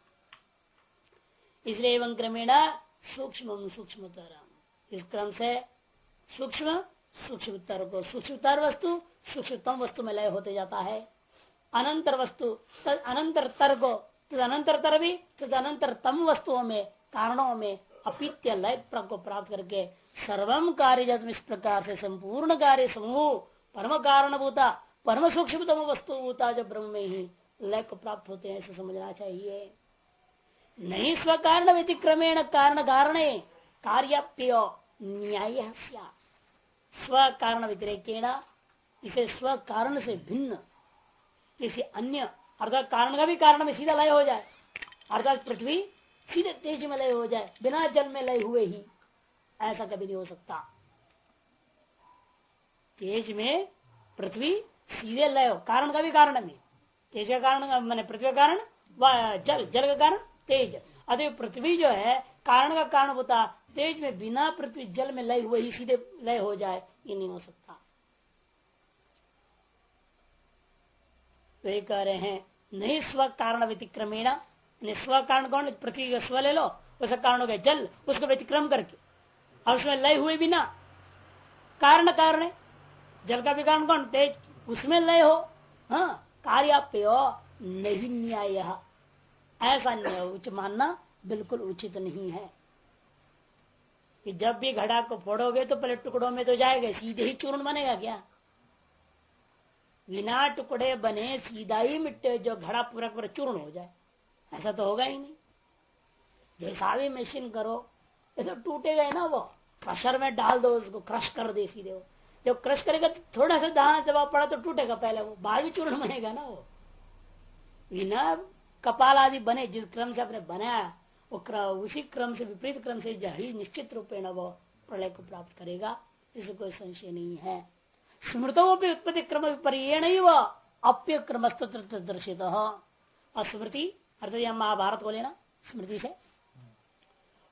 इसलिए एवं क्रमेण सूक्ष्म सूक्ष्मतरम, इस क्रम से सूक्ष्म सूक्ष्मतर को, सूक्ष्मतर वस्तु सूक्ष्मतम वस्तु में लय होते जाता है। अनंतर वस्तु तद अनंतरतर को, तद अनंतरतर भी तद अनंतरतम वस्तुओं में, कारणों में अपित्य लय को प्राप्त करके सर्वम कार्य जातम, इस प्रकार से संपूर्ण कार्य समूह परम कारण भूता परम सूक्ष्मतम वस्तु भूता जब ब्रह्म में ही लय को प्राप्त होते हैं, ऐसे समझना चाहिए। नहीं स्व कारण व्यतिक्रमेण कारण कारणे कार्याप्य न्याय, स्व कारण व्यतिरेकेण, इसे स्व कारण से भिन्न किसी अन्य अर्थात कारण का भी कारण में सीधा लय हो जाए, अर्थात पृथ्वी सीधे तेज में लय हो जाए बिना जल में लय हुए ही, ऐसा कभी नहीं हो सकता। तेज में पृथ्वी सीधे लय हो, कारण का भी कारण में, तेज का कारण मैंने पृथ्वी का कारण जल, जल का कारण तेज, अतः पृथ्वी जो है कारण का कारण होता, तेज में बिना पृथ्वी जल में लय हुए ही सीधे लय हो जाए, ये नहीं हो सकता। तो ये कह रहे हैं नहीं स्व कारण व्यतिक्रमेण, स्व कारण कौन? पृथ्वी का स्व ले लो, उसका कारण हो गया जल, उसको व्यतिक्रम करके और उसमें लय हुए बिना कारण कारण है, जल का भी कारण कौन? तेज, उसमें लय हो। हाँ, कार्याप्य नहीं न्याय, ऐसा न्याय मानना बिल्कुल उचित नहीं है कि जब भी घड़ा को फोड़ोगे तो पहले टुकड़ों में तो जाएगा, सीधे ही चूर्ण बनेगा क्या? बिना टुकड़े बने सीधा ही मिट्टे जो घड़ा पूरा पूरा चूर्ण हो जाए, ऐसा तो होगा ही नहीं। जैसा भी मशीन करो ऐसा टूटेगा ही ना, वो क्रशर में डाल दो, उसको क्रश कर दे सीधे, वो जब क्रश करेगा तो थोड़ा सा दाना दबाव पड़ा तो टूटेगा पहले, वो बाद भी चूर्ण बनेगा ना। वो बिना कपाल आदि बने जिस क्रम से आपने बनाया, वो उसी क्रम से विपरीत क्रम से ही निश्चित रूपेण वो प्रलय को प्राप्त करेगा, इससे कोई संशय नहीं है। स्मृतों भी उत्पत्ति क्रम विपर्यण ही वह अप्य क्रमस्तत्र दर्शित। और स्मृति अर्थात यह महाभारत को लेना स्मृति से,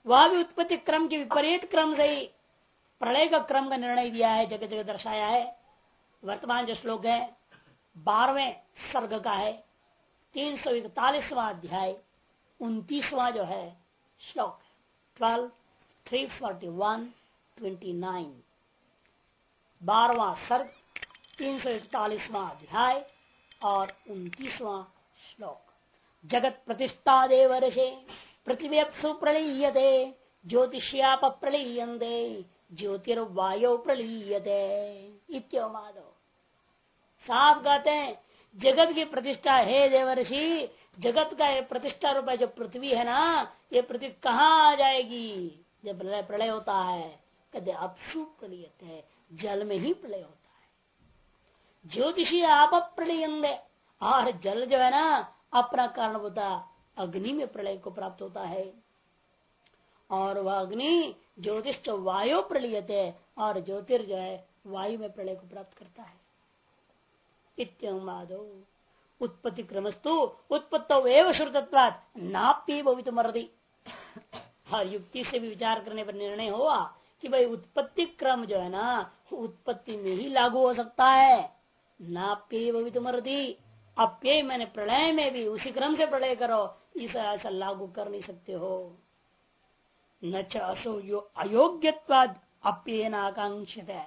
वह भी उत्पत्ति क्रम के विपरीत क्रम से ही प्रलय का क्रम का निर्णय दिया है, जगह जगह दर्शाया है। वर्तमान जो श्लोक है 12वें सर्ग का है, 341वां अध्याय 29वां जो है श्लोक 12 341 29 12वां सर्ग 341वां अध्याय और 29वां श्लोक। जगत प्रतिष्ठा देवर्षे पृथ्वी सुप्रलीयते ज्योतिष्याप प्रलीयन्ते ज्योतिर्वायो प्रलीयते इत्योमादो। साफ कहते हैं जगत की प्रतिष्ठा है देवर्षि, जगत का ये प्रतिष्ठा रूप जो पृथ्वी है ना, ये पृथ्वी कहाँ आ जाएगी जब प्रलय होता है? कहते अपसु प्रलीयते है, जल में ही प्रलय होता है। ज्योतिषी आप प्रलयंदे, और जल जो है ना अपना कारण होता अग्नि में प्रलय को प्राप्त होता है। और वह अग्नि ज्योतिष वायु प्रलीयते, और ज्योतिर जो है वायु में प्रलय को प्राप्त करता है। इत्यादो उत्पत्ति क्रमस्तु उत्पत्तो एवं श्रुतत्वात् नाप्य भवितुमर्हति। हाँ, युक्ति से भी विचार करने पर निर्णय हुआ कि भाई उत्पत्ति क्रम जो है ना उत्पत्ति में ही लागू हो सकता है। नाप्य भवितुमर्हति, अप्यय मैंने प्रलय में भी उसी क्रम से प्रलय करो, इसे ऐसा लागू कर नहीं सकते हो। न च असो अयोग्यत्वाद अप्ययन आकांक्षित है,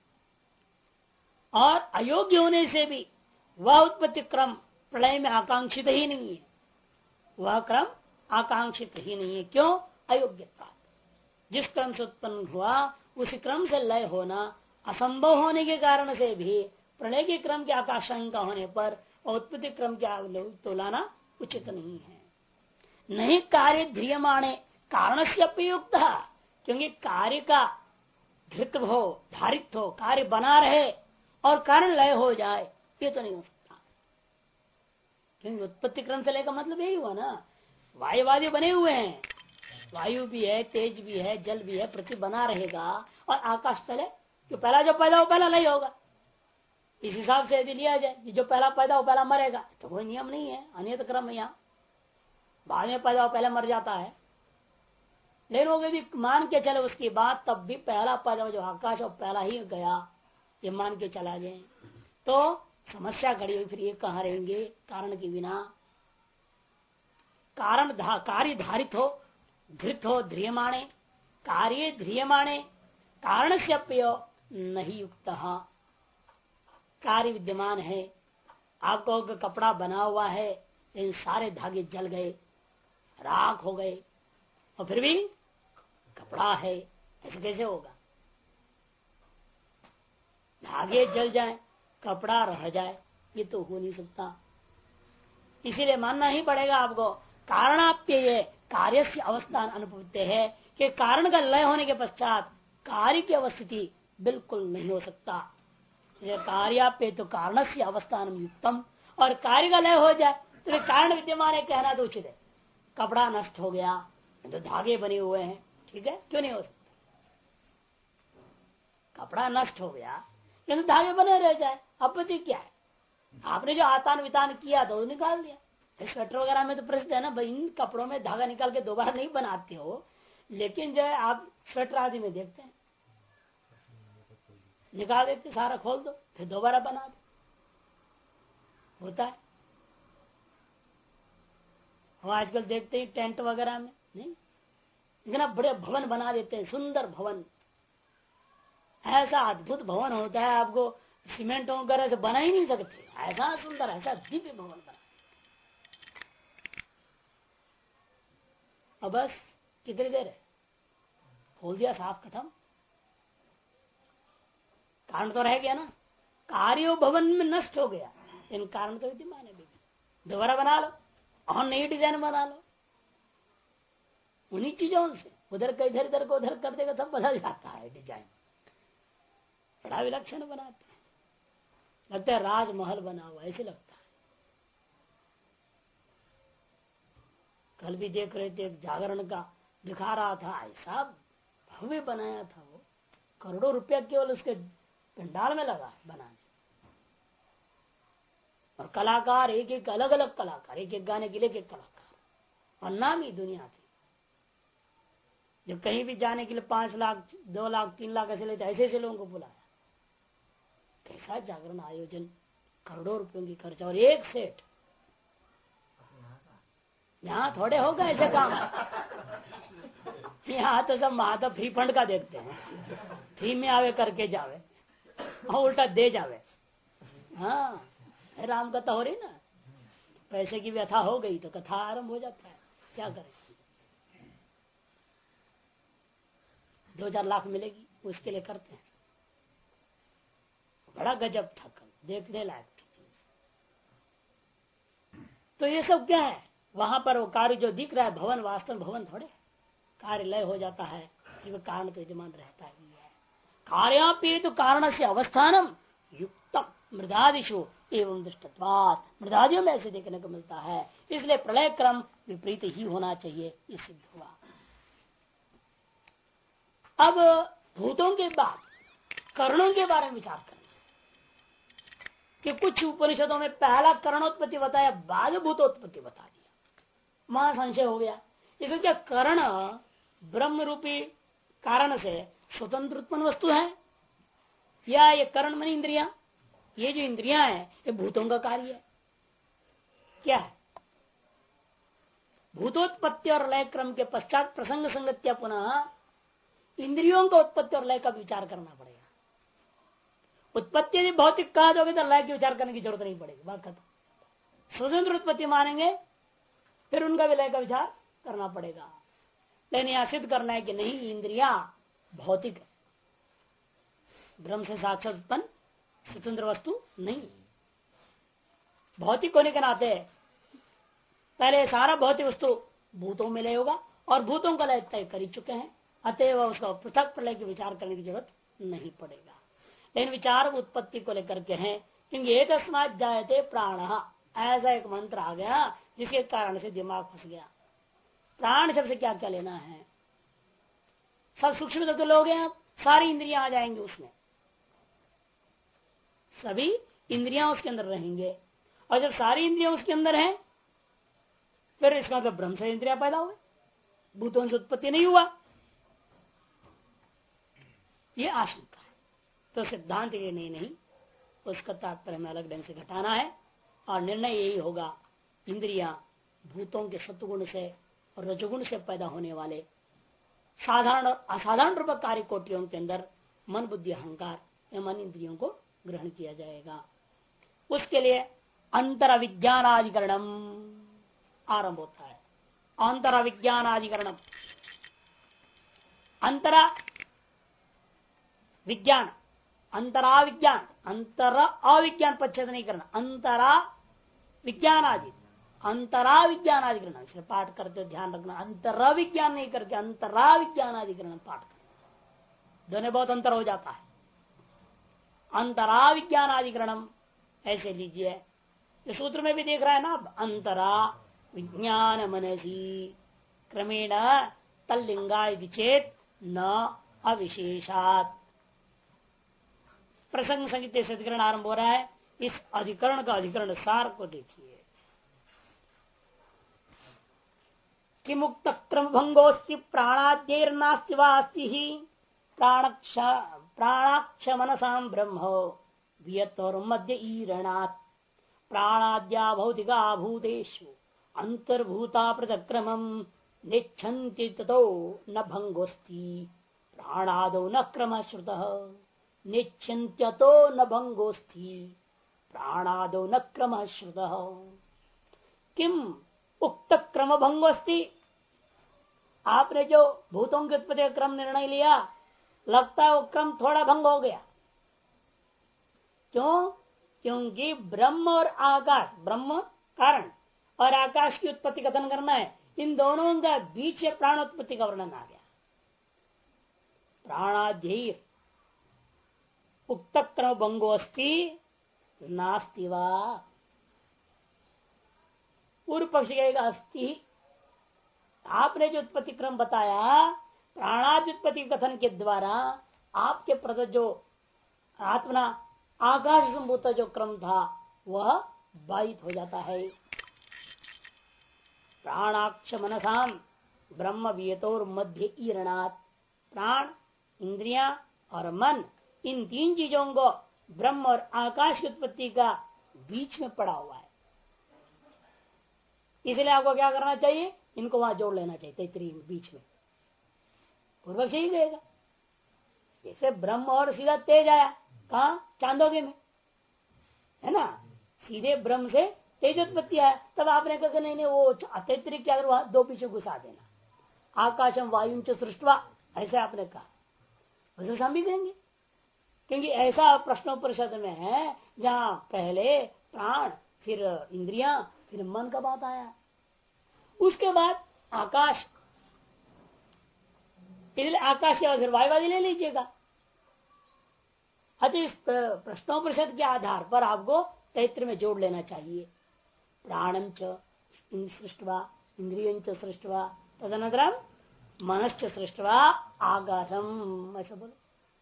और अयोग्य होने से भी वह उत्पत्ति क्रम प्रलय में आकांक्षित ही नहीं है। वह क्रम आकांक्षित ही नहीं है। क्यों? अयोग्यता। जिस क्रम से उत्पन्न हुआ उसी क्रम से लय होना असंभव होने के कारण से भी प्रलय के क्रम की आकांक्षा होने पर उत्पत्ति क्रम की तुलना उचित नहीं है। नहीं कार्य ध्रियमाणे कारण से अपयुक्त, क्योंकि कार्य का धृत हो धारित हो कार्य बना रहे और कारण लय हो जाए, ये तो नहीं हो सकता। क्योंकि उत्पत्ति क्रम से लय का मतलब यही हुआ ना, वायुवादी बने हुए हैं, वायु भी है, तेज भी है, जल भी है, पृथ्वी बना रहेगा और आकाश पहले, जो पहला जो पैदा हो पहला लय होगा। इस हिसाब से यदि लिया जाए जो पहला पैदा हो पहला मरेगा, तो कोई नियम नहीं है, अनियत क्रम है। यहाँ बाद में पैदा हो पहले मर जाता है, लेकिन वो यदि मान के चले उसकी बात, तब भी पहला पैदा जो आकाश और पहला ही गया ये मान के चला जाए तो समस्या खड़ी हुई। फिर ये कहाँ रहेंगे कारण के बिना? कारण कार्य धारित हो धृत हो ध्रियमाणे, कार्य ध्रियमाणे कारण से अपयो नहीं युक्त। कार्य विद्यमान है, आपको कपड़ा बना हुआ है, लेकिन सारे धागे जल गए, राख हो गए, और फिर भी कपड़ा है, ऐसे कैसे होगा? धागे जल जाए कपड़ा रह जाए, ये तो हो नहीं सकता। इसीलिए मानना ही पड़ेगा आपको कारणाप्यय कार्य से अवस्थान अनुभवते है कि कारण का लय होने के पश्चात कार्य की अवस्थिति बिल्कुल नहीं हो सकता। कार्याप्य तो कारण से अवस्थान युक्तम, और कार्य का लय हो जाए तो कारण विद्यमान है कहना तो उचित है। कपड़ा नष्ट हो गया तो धागे बने हुए हैं, ठीक है, क्यों नहीं हो सकता? कपड़ा नष्ट हो गया तो धागे बने रह जाए, आपत्ति क्या है? आपने जो आतान वितान किया तो निकाल दिया। स्वेटर वगैरह में तो प्रसिद्ध है ना भाई, इन कपड़ों में धागा निकाल के दोबारा नहीं बनाते हो, लेकिन जो है आप स्वेटर आदि में देखते हैं निकाल देते, सारा खोल दो फिर दोबारा बना दो, होता है। हम आजकल देखते हैं टेंट वगैरह में नहीं, इतना बड़े भवन बना देते हैं, सुंदर भवन, ऐसा अद्भुत भवन होता है, आपको सीमेंट वगैरह से बना ही नहीं सकते, ऐसा सुंदर ऐसा दिव्य भवन बना। अब बस कितनी देर है, खोल दिया साफ खत्म, कारण तो रह गया ना। कार्य भवन में नष्ट हो गया, इन कारण तो विद्यमान है, दोबारा बना लो और नई डिजाइन बना लो। उन्हीं चीजों से उधर का इधर को उधर कर देगा, सब बदल जाता है डिजाइन, बड़ा विलक्षण बनाते हैं, लगता है राजमहल बना हुआ ऐसे लगता है। कल भी देख रहे थे, जागरण का दिखा रहा था, ऐसा भव्य बनाया था, वो करोड़ों रुपया केवल उसके पंडाल में लगा बनाने, और कलाकार एक एक अलग अलग कलाकार, एक एक गाने के लिए एक कलाकार, और नामी दुनिया थी। जब कहीं भी जाने के लिए 5 लाख 2 लाख 3 लाख ऐसे लेते, ऐसे ऐसे लोगों को बुलाया। कैसा जागरण आयोजन, करोड़ों रुपयों की खर्चा, और एक सेठ। यहाँ थोड़े हो गए ऐसे काम। यहाँ तो सब महाता फ्री फंड का देखते हैं, फ्री में आवे करके जावे और उल्टा दे जावे। हाँ, राम कथा हो रही ना, पैसे की व्यथा हो गई तो कथा आरंभ हो जाता है। क्या करें, 2-4 लाख मिलेगी उसके लिए करते हैं। बड़ा गजब ठक्कर, देखने लायक चीज। तो ये सब क्या है, वहां पर वो कार्य जो दिख रहा है भवन, वास्तव भवन थोड़े, कार्यालय हो जाता है कि वो कारण तो विद्यमान रहता ही है। कार्यापि तो कारण से अवस्थानम युक्तम मृदादिशु एवं दृष्टत्वात्, मृदादियों में ऐसे देखने को मिलता है, इसलिए प्रलय क्रम विपरीत ही होना चाहिए, ये सिद्ध हुआ। अब भूतों के बाद करणों के बारे में विचार करें कि कुछ उपनिषदों में पहला करणोत्पत्ति बताया, बाद भूतोत्पत्ति बता दिया। वहां संशय हो गया, इसलिए क्या करण ब्रह्म रूपी कारण से स्वतंत्र उत्पन्न वस्तु है, या ये करण मन इंद्रिया, ये जो इंद्रियां हैं ये भूतों का कार्य है? क्या है? भूतोत्पत्ति और लय क्रम के पश्चात प्रसंग संगत्या पुनः इंद्रियों का उत्पत्ति और लय का विचार करना पड़ेगा। उत्पत्ति यदि भौतिक कहा दोगे तो लय के विचार करने की जरूरत नहीं पड़ेगी, बात खत्म। स्वतंत्र उत्पत्ति मानेंगे फिर उनका विलय का विचार करना पड़ेगा। लेकिन यह सिद्ध करना है कि नहीं, इंद्रिया भौतिक है, ब्रह्म से साक्षात उत्पन्न स्वतंत्र वस्तु नहीं। भौतिक होने के नाते पहले सारा भौतिक वस्तु भूतों में लय होगा और भूतों का लय तय कर ही चुके हैं, अतएव उसका पृथक प्रलय के विचार करने की जरूरत नहीं पड़ेगा। लेकिन विचार उत्पत्ति को लेकर के हैं, क्योंकि एक तस्मात् जायते प्राण, ऐसा एक मंत्र आ गया जिसके कारण से दिमाग फंस गया। प्राण शब्द से क्या क्या लेना है? सब सूक्ष्म तत्व लोग हैं, सारी इंद्रियां आ जाएंगी उसमें, सभी इंद्रियां उसके अंदर रहेंगे, और जब सारी इंद्रियां उसके अंदर हैं फिर इसका मतलब ब्रह्म से इंद्रिया पैदा हुए, भूतों से उत्पत्ति नहीं हुआ, ये आशंका है। तो सिद्धांत ये नहीं, उसका तात्पर्य में अलग ढंग से घटाना है और निर्णय यही होगा, इंद्रियां भूतों के सत्वगुण से और रजगुण से पैदा होने वाले साधारण और असाधारण रूप कार्य कोटियों के अंदर मन बुद्धि अहंकार या मन इंद्रियों को ग्रहण किया जाएगा। उसके लिए अंतरविज्ञानाधिकरणम आरंभ होता है। अंतरविज्ञानाधिकरणम, अंतरा विज्ञान, अंतरा विज्ञान, अंतर अविज्ञान पच्छेद नहीं करना, अंतरा विज्ञान आदि, अंतरा विज्ञान अधिकरण से पाठ करते हो ध्यान रखना, अंतरा विज्ञान नहीं करके अंतरा विज्ञान अधिकरण पाठ करना, दोनों बहुत अंतर हो जाता है। अंतरा विज्ञान अधिकरणम ऐसे लीजिए, इस सूत्र में भी देख रहा है ना, अंतरा विज्ञान मनसी क्रमेण तल्लिंगाय विचेत न अविशेषात, प्रसंग संगीत से अधिकरण आरंभ हो रहा है। इस अधिकरण का अधिकरण सार को देखिए कि मुक्त क्रम भंगोस्ति प्राणाद्यैर्नास्ति वास्ति ही प्राणाक्ष मनसाम ब्रह्म वियतोर मध्य ईरणात् प्राणाद्या भौतिका भूतेषु अंतर्भूता पृथक्क्रमं निच्छन्ति ततो न भंगोस्ति प्राणादो न क्रम श्रुतः निच्छन्त्यतो न भंगोस्ति प्राणादो न क्रम श्रुतः। किम उक्त क्रम भंगोस्ति, आपने जो भूतों के उत्पत्ति का क्रम निर्णय लिया, लगता है वो क्रम थोड़ा भंग हो गया। क्यों? क्योंकि ब्रह्म और आकाश, ब्रह्म कारण और आकाश की उत्पत्ति कथन करना है, इन दोनों का बीच से प्राणोत्पत्ति का वर्णन आ गया। प्राणाधीर उक्त क्रम भंगोस्ति नास्ति वा, पूर्व पक्ष कहेगा अस्ति। आपने जो उत्पत्ति क्रम बताया प्राणादि उत्पत्ति कथन के द्वारा आपके प्रति जो आत्मना आकाश संभूत जो क्रम था वह बाधित हो जाता है। प्राणाक्ष मनसाम ब्रह्म वियतोर मध्य ईरणात्, प्राण, इंद्रिया और मन, इन तीन चीजों को ब्रह्म और आकाश की उत्पत्ति का बीच में पड़ा हुआ है। इसलिए आपको क्या करना चाहिए, इनको वहां जोड़ लेना चाहिए तैतरी बीच में। पूर्वक ही गएगा। जैसे ब्रह्म और सीधा तेज आया कहा, चांदोगे में, है ना, सीधे ब्रह्म से तेज उत्पत्ति आया। तब आपने कहा नहीं नहीं वो अतिरिक्त क्या वहां दो पीछे घुसा देना, आकाशम वायु च सृष्टवा, ऐसे आपने कहा, वैसे हम भी कहेंगे। क्योंकि ऐसा प्रश्नोपनिषद में है जहां पहले प्राण, फिर इंद्रियां, फिर मन का बात आया, उसके बाद आकाश, इसलिए आकाश के बाद फिर वायुवादी ले लीजिएगा। अतः प्रश्नोपनिषद के आधार पर आपको तैत्र में जोड़ लेना चाहिए। प्राणम च सृष्टवा, इंद्रियं च सृष्टवा, तदनंतरम मनश्च सृष्टवा आकाशम, ऐसा बोलो।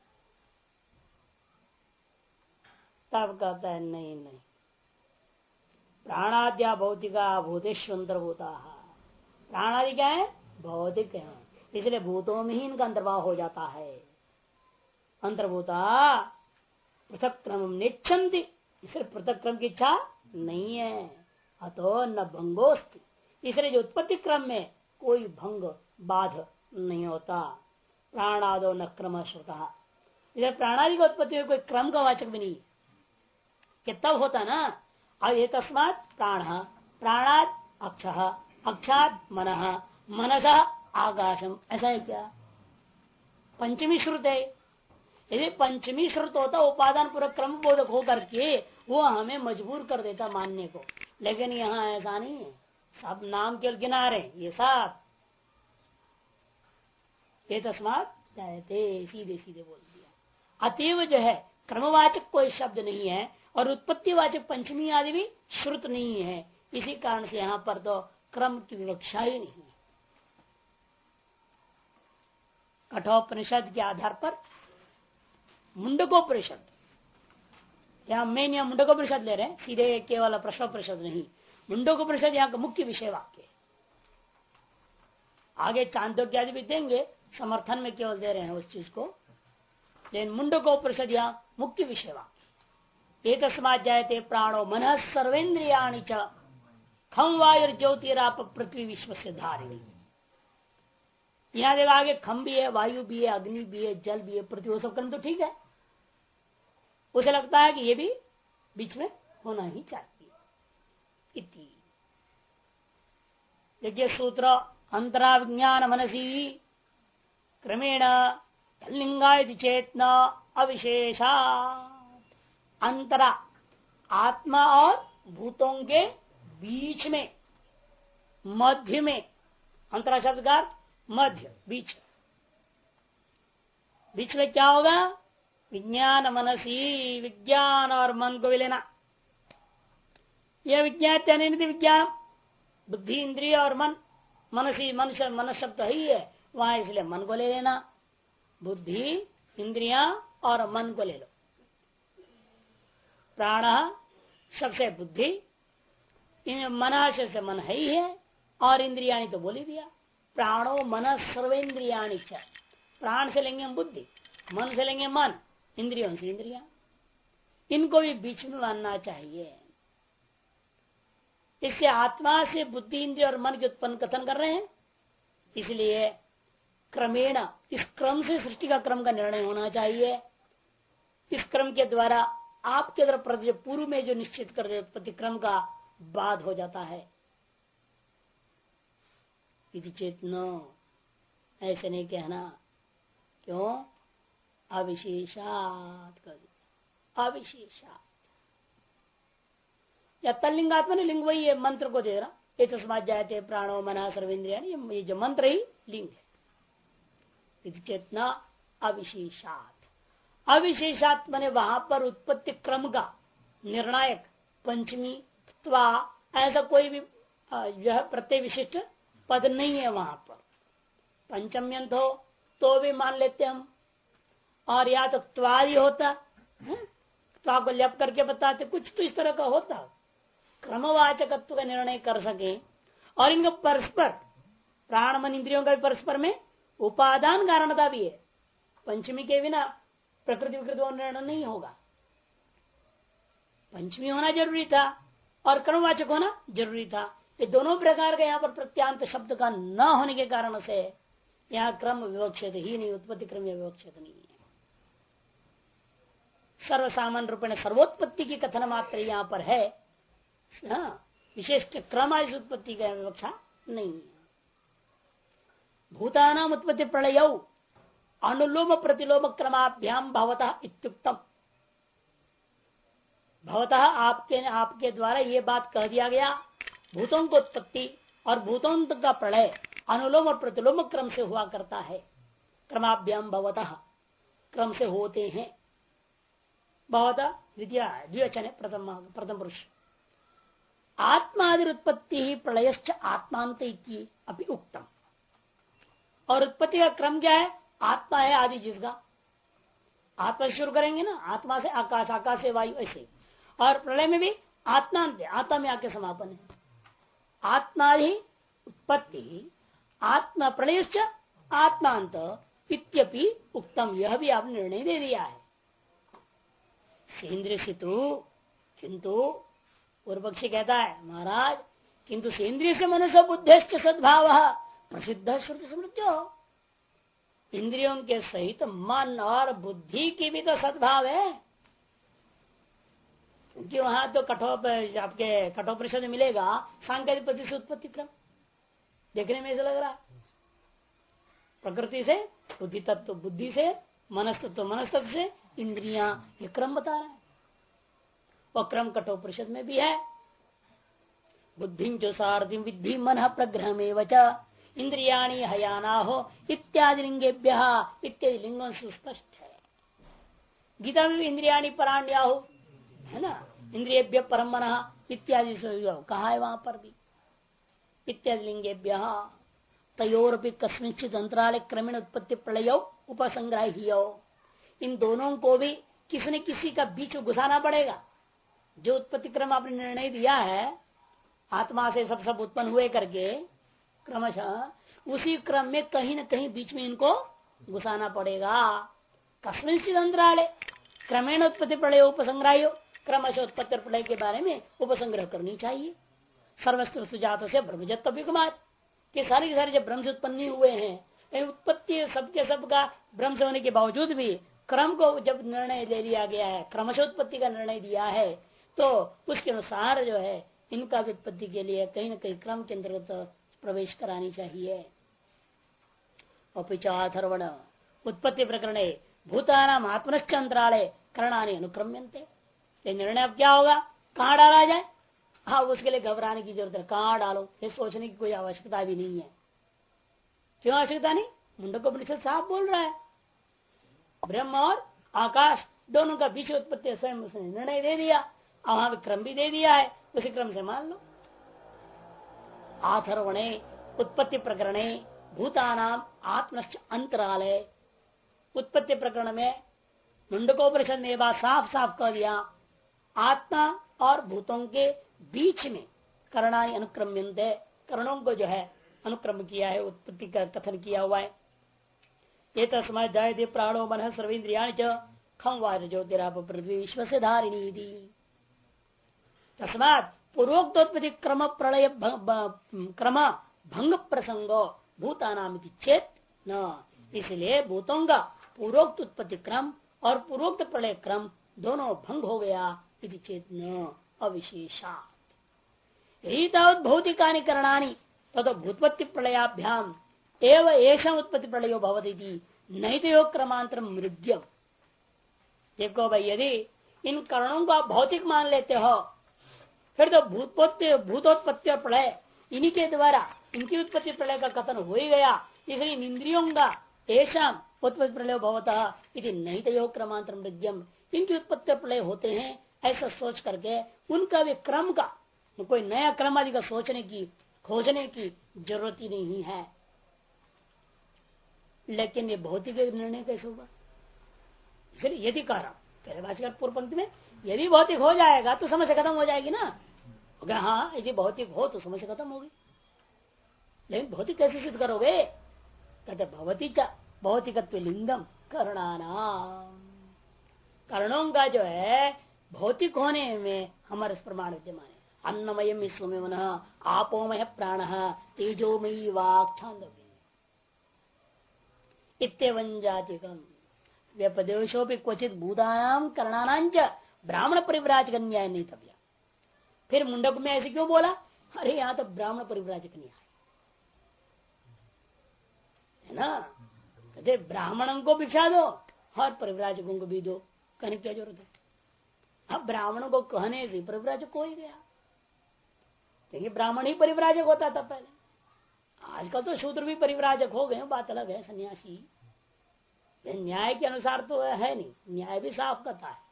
तब कहता है नहीं नहीं, प्राणाद्या भौतिका भूतेश्वंतर भूता, प्राणादि क्या है, भौतिक है, इसलिए भूतों में ही इनका अंतर्भाव हो जाता है। अंतर्भूता पृथक क्रम निच्छन्ति, इसलिए पृथक क्रम की इच्छा नहीं है। अतो न भंगोस्ति, इसलिए जो उत्पत्ति क्रम में कोई भंग बाध नहीं होता। प्राणादो न क्रम श्रुता, इसलिए प्राणादि की उत्पत्ति में कोई क्रम का वाचक भी नहीं, कि तब होता ना। और ये तस्मात प्राण, प्राणात अक्ष, अक्षात मन, मनस आकाशम, ऐसा है क्या, पंचमी श्रुत है। यदि पंचमी श्रुत होता उपादान पूर्वक क्रम बोधक होकर के वो हमें मजबूर कर देता मानने को, लेकिन यहाँ ऐसा नहीं है। सब नाम केवल गिना रहे, ये सब ये तस्मात जायते, सीधे सीधे बोल दिया। अतएव जो है क्रमवाचक कोई शब्द नहीं है और उत्पत्तिवाचक पंचमी आदि भी श्रुत नहीं है। इसी कारण से यहाँ पर तो क्रम की विवक्षा ही नहीं है। कठोपनिषद के आधार पर मुंडकोपनिषद, यहाँ मेन यहाँ मुंडकोपनिषद ले रहे हैं, सीधे केवल प्रश्नोपनिषद नहीं। मुंडकोपनिषद यहाँ का मुख्य विषय वाक्य, आगे चांदोग्य आदि भी देंगे, समर्थन में केवल दे रहे हैं उस चीज को, लेकिन मुंडकोपनिषद यहाँ मुख्य विषय वाक्य। एक तस्मात् जायते प्राणो मनः सर्वेन्द्रियाणि च खम वायुर्ज्योतिराप पृथ्वी विश्व से धारिणी। यहाँ देखा आगे खम भी है, वायु भी है, अग्नि भी है, जल भी है, पृथ्वी, वो सब कर्म तो ठीक है। उसे लगता है कि ये भी बीच में होना ही चाहिए। इति देखिए सूत्र, अंतरा विज्ञान मनसी क्रमेण लिंगाय चेतना अविशेषा। अंतरा आत्मा और भूतों के बीच में, मध्य में, अंतरा शब्द का मध्य, बीच, बीच में क्या होगा, विज्ञान मनसी, विज्ञान और मन को भी लेना। यह विज्ञान विज्ञान, बुद्धि, इंद्रिय और मन, मनसी, मन शब्द ही है वहां, इसलिए मन को ले लेना। बुद्धि, इंद्रिया और मन को ले लो। प्राण सबसे बुद्धि, मन से मन है ही है, और इंद्रियाणी तो बोली दिया। प्राणो मन सर्वेन्द्रियाणी, प्राण से लेंगे हम बुद्धि, मन से लेंगे मन, इंद्रियों से इंद्रिया, इनको भी बीच में मानना चाहिए। इससे आत्मा से बुद्धि, इंद्रिय और मन के उत्पन्न कथन कर रहे हैं, इसलिए क्रमेण, इस क्रम से सृष्टि का क्रम का निर्णय होना चाहिए। इस क्रम के द्वारा आपके तरफ पूर्व में जो निश्चित कर दे उत्पत्ति क्रम का बाद हो जाता है। इति चेतनो, ऐसे नहीं कहना, क्यों, अविशेषात कर दिया, अविशेषात। या तल्लिंगात्मा ने लिंग वही है, मंत्र को दे रहा, एक तस्मात् जायते प्राणो मना सर्वेन्द्रिया, ये जो मंत्र ही लिंग है। इति चेतना अविशेषात, अविशेषात माने वहां पर उत्पत्ति क्रम का निर्णायक पंचमी त्वा ऐसा कोई भी यह प्रत्यय विशिष्ट पद नहीं है वहां पर। पंचम्यंत हो तो भी मान लेते हम, और या तो त्वादि होता, त्वा को लप करके बताते, कुछ तो इस तरह का होता, क्रमवाचकत्व का निर्णय कर सके। और इनका परस्पर प्राण मन इंद्रियों का भी परस्पर में उपादान कारणता भी है। पंचमी के बिना प्रकृति विकृति निर्णय नहीं होगा। पंचमी होना जरूरी था और कर्मवाचक होना जरूरी था। ये दोनों प्रकार का यहाँ पर प्रत्यांत शब्द का न होने के कारण से यहाँ क्रम विवक्षित ही नहीं, उत्पत्ति क्रम विवक्षित नहीं है। सर्वसामान्य रूप में सर्वोत्पत्ति की कथन मात्र यहाँ पर है, विशेष क्रम उत्पत्ति का विवक्षा नहीं है। भूतानाम उत्पत्ति प्रलय अनुलोम प्रतिलोम क्रमाभ्याम भवतः इत्युक्तम। भवतः आपके द्वारा ये बात कह दिया गया, भूतों को उत्पत्ति और भूतों का प्रलय अनुलोम और प्रतिलोम क्रम से हुआ करता है। क्रमाभ्याम भवतः क्रम से होते हैं। भवतः द्विवचन प्रथम पुरुष। आत्मादि उत्पत्ति ही प्रलयश्च आत्मांत अपि उक्तम। और उत्पत्ति का क्रम क्या है? आत्मा है आदि जिसका। आत्मा शुरू करेंगे ना, आत्मा से आकाश, आकाश से वायु, ऐसे। और प्रलय में भी आत्मांत, आत्मा में आके समापन है। आत्मा ही उत्पत्ति आत्मा प्रलयश्च आत्मांत इत्यपि उक्तम। यह भी आपने निर्णय दे दिया है। सेंद्रिय से तो किंतु पूर्व पक्षी कहता है महाराज किंतु सेंद्रिय से मनसो बुद्धिश्च सद्भाव प्रसिद्ध श्रुति स्मृत्यो। इंद्रियों के सहित मन और बुद्धि की भी तो सद्भाव है, क्योंकि वहां तो आपके कठोपनिषद में मिलेगा सांख्याधिपति से उत्पत्ति क्रम। देखने में ऐसा लग रहा है प्रकृति से बुद्धि तत्व, बुद्धि से मनस्तत्व, मनस्तत्व से इंद्रियां, ये क्रम बता रहा है। वह क्रम कठोपनिषद में भी है। बुद्धि जो सारथिम विद्धि मन प्रग्रह में वचा इंद्रियाणी हयाना हो इत्यादि लिंगेभ्य इत्यादि लिंगों से स्पष्ट है। गीता में भी इंद्रियाणी पराण्या हो है ना, इंद्रियभ्य परम मन इत्यादि कहा है वहां पर भी। इत्यादि लिंगेभ्य तयोरपि कस्मिंचित अंतराले क्रमेण उत्पत्ति प्रलय उपसंग्राह्य। इन दोनों को भी किसी न किसी का बीच घुसाना पड़ेगा। जो उत्पत्ति क्रम आपने निर्णय दिया है आत्मा से सब उत्पन्न हुए करके क्रमशः, उसी क्रम में कहीं न कहीं बीच में इनको घुसाना पड़ेगा। कस्मिंचित अंतराले क्रमेण उत्पत्ति प्रलय उपसंग्राह्य। क्रमशः उत्पत्ति प्रलय के बारे में उपसंग्रह करनी चाहिए। सर्वस्व सुजात से ब्रह्मजत्व विकुमार के सारे जब ब्रह्म से उत्पन्न नहीं हुए हैं, उत्पत्ति सबके सबका ब्रह्म से होने के बावजूद भी क्रम को जब निर्णय ले लिया गया है, क्रमशः उत्पत्ति का निर्णय दिया है, तो उसके अनुसार जो है इनका उत्पत्ति के लिए कहीं न कहीं क्रम के अंतर्गत प्रवेश करानी चाहिए। अपिचाथर्वण उत्पत्ति प्रकरण भूतानाम आत्मनश्च अंतराले करणानि अनुक्रम्यन्ते। निर्णय अब क्या होगा, कहाँ डाला जाए? हाँ, उसके लिए घबराने की जरूरत है। कहाँ डालो ये सोचने की कोई आवश्यकता भी नहीं है। क्यों आवश्यकता नहीं? मुंडकोपनिषद साफ बोल रहा है ब्रह्म और आकाश दोनों का बीच उत्पत्ति स्वयं उसने निर्णय दे दिया, और वहां क्रम भी दे दिया है, उसी क्रम से मान लो। आथर्वणे उत्पत्ति प्रकरणे भूतानाम आत्मश्च अंतरालय। उत्पत्ति प्रकरण में मुंडकोपनिषद ने बात साफ साफ कर दिया, आत्मा और भूतों के बीच में करणानि अनुक्रम्यन्ते, करणों को जो है अनुक्रम किया है, उत्पत्ति का कथन किया हुआ है। ये तस्मात् जायते प्राणो मनः सर्वेन्द्रियाणि च खं वायु ज्योतिराप पृथ्वी विश्व से धारिणी दी। तस्मात् पूर्वोक्तोत्पत्ति क्रम प्रलय क्रम भंग प्रसंगो भूतानाम चेत न। इसलिए भूतों का पूर्वोक्त उत्पत्ति क्रम और पूर्वोक्त प्रलय क्रम दोनों भंग हो गया यदि चेत न अविशेषात्। यही तावत् भौतिकानि करणानि ततो भूतपत्ति प्रलयाभ्याम एवं एषाम उत्पत्ति प्रलयो भवति नहीं तो योग क्रमांतर मृग्यम। देखो भाई, यदि इन करणों को आप भौतिक मान लेते हो फिर तो भूतोत्पत्ति और प्रलय इन्हीं के द्वारा इनकी उत्पत्ति प्रलय का कथन हो ही गया। इसलिए इंद्रियों का एषाम उत्पत्ति प्रलय भवतः इति नहीं तो योग क्रमांतर मृग्यम। इनकी उत्पत्ति प्रलय होते हैं ऐसा सोच करके उनका भी क्रम का कोई नया क्रम आदि का सोचने की खोजने की जरूरत ही नहीं है। लेकिन ये भौतिक निर्णय कैसे होगा? इसलिए यदि कह रहा पहले भाषा पूर्व पंक्ति में यदि भौतिक हो जाएगा तो समस्या खत्म हो जाएगी ना। अगर हाँ यदि भौतिक हो तो समस्या खत्म होगी। लेकिन भौतिक कैसे सिद्ध करोगे? कहते भवती च भौतिकत्व लिंगम करणानाम, कर्णों का जो है भौतिक होने में हमारे प्रमाण विद्यमान है। अन्नमय विश्वमय मन आपोमय प्राण तेजोमयी वाक् छांदोग्य इत्येवं जातिकम व्यपदेशो भी क्वचित भूतानाम करणानांच ब्राह्मण परिव्राजक न्याय नहीं तब्या। फिर मुंडक में ऐसे क्यों बोला? अरे यहाँ तो ब्राह्मण परिव्राजक न्याय है ना, कहते ब्राह्मणों को भिक्षा दो और परिव्राजकों को भी दो, कहने की क्या जरूरत है? अब ब्राह्मणों को कहने से परिव्राजक हो ही गया, क्योंकि ब्राह्मण ही परिव्राजक होता था पहले। आजकल तो शूद्र भी परिव्राजक हो गए, बात अलग है, सन्यासी। न्याय के अनुसार तो है नहीं, न्याय भी साफ करता है,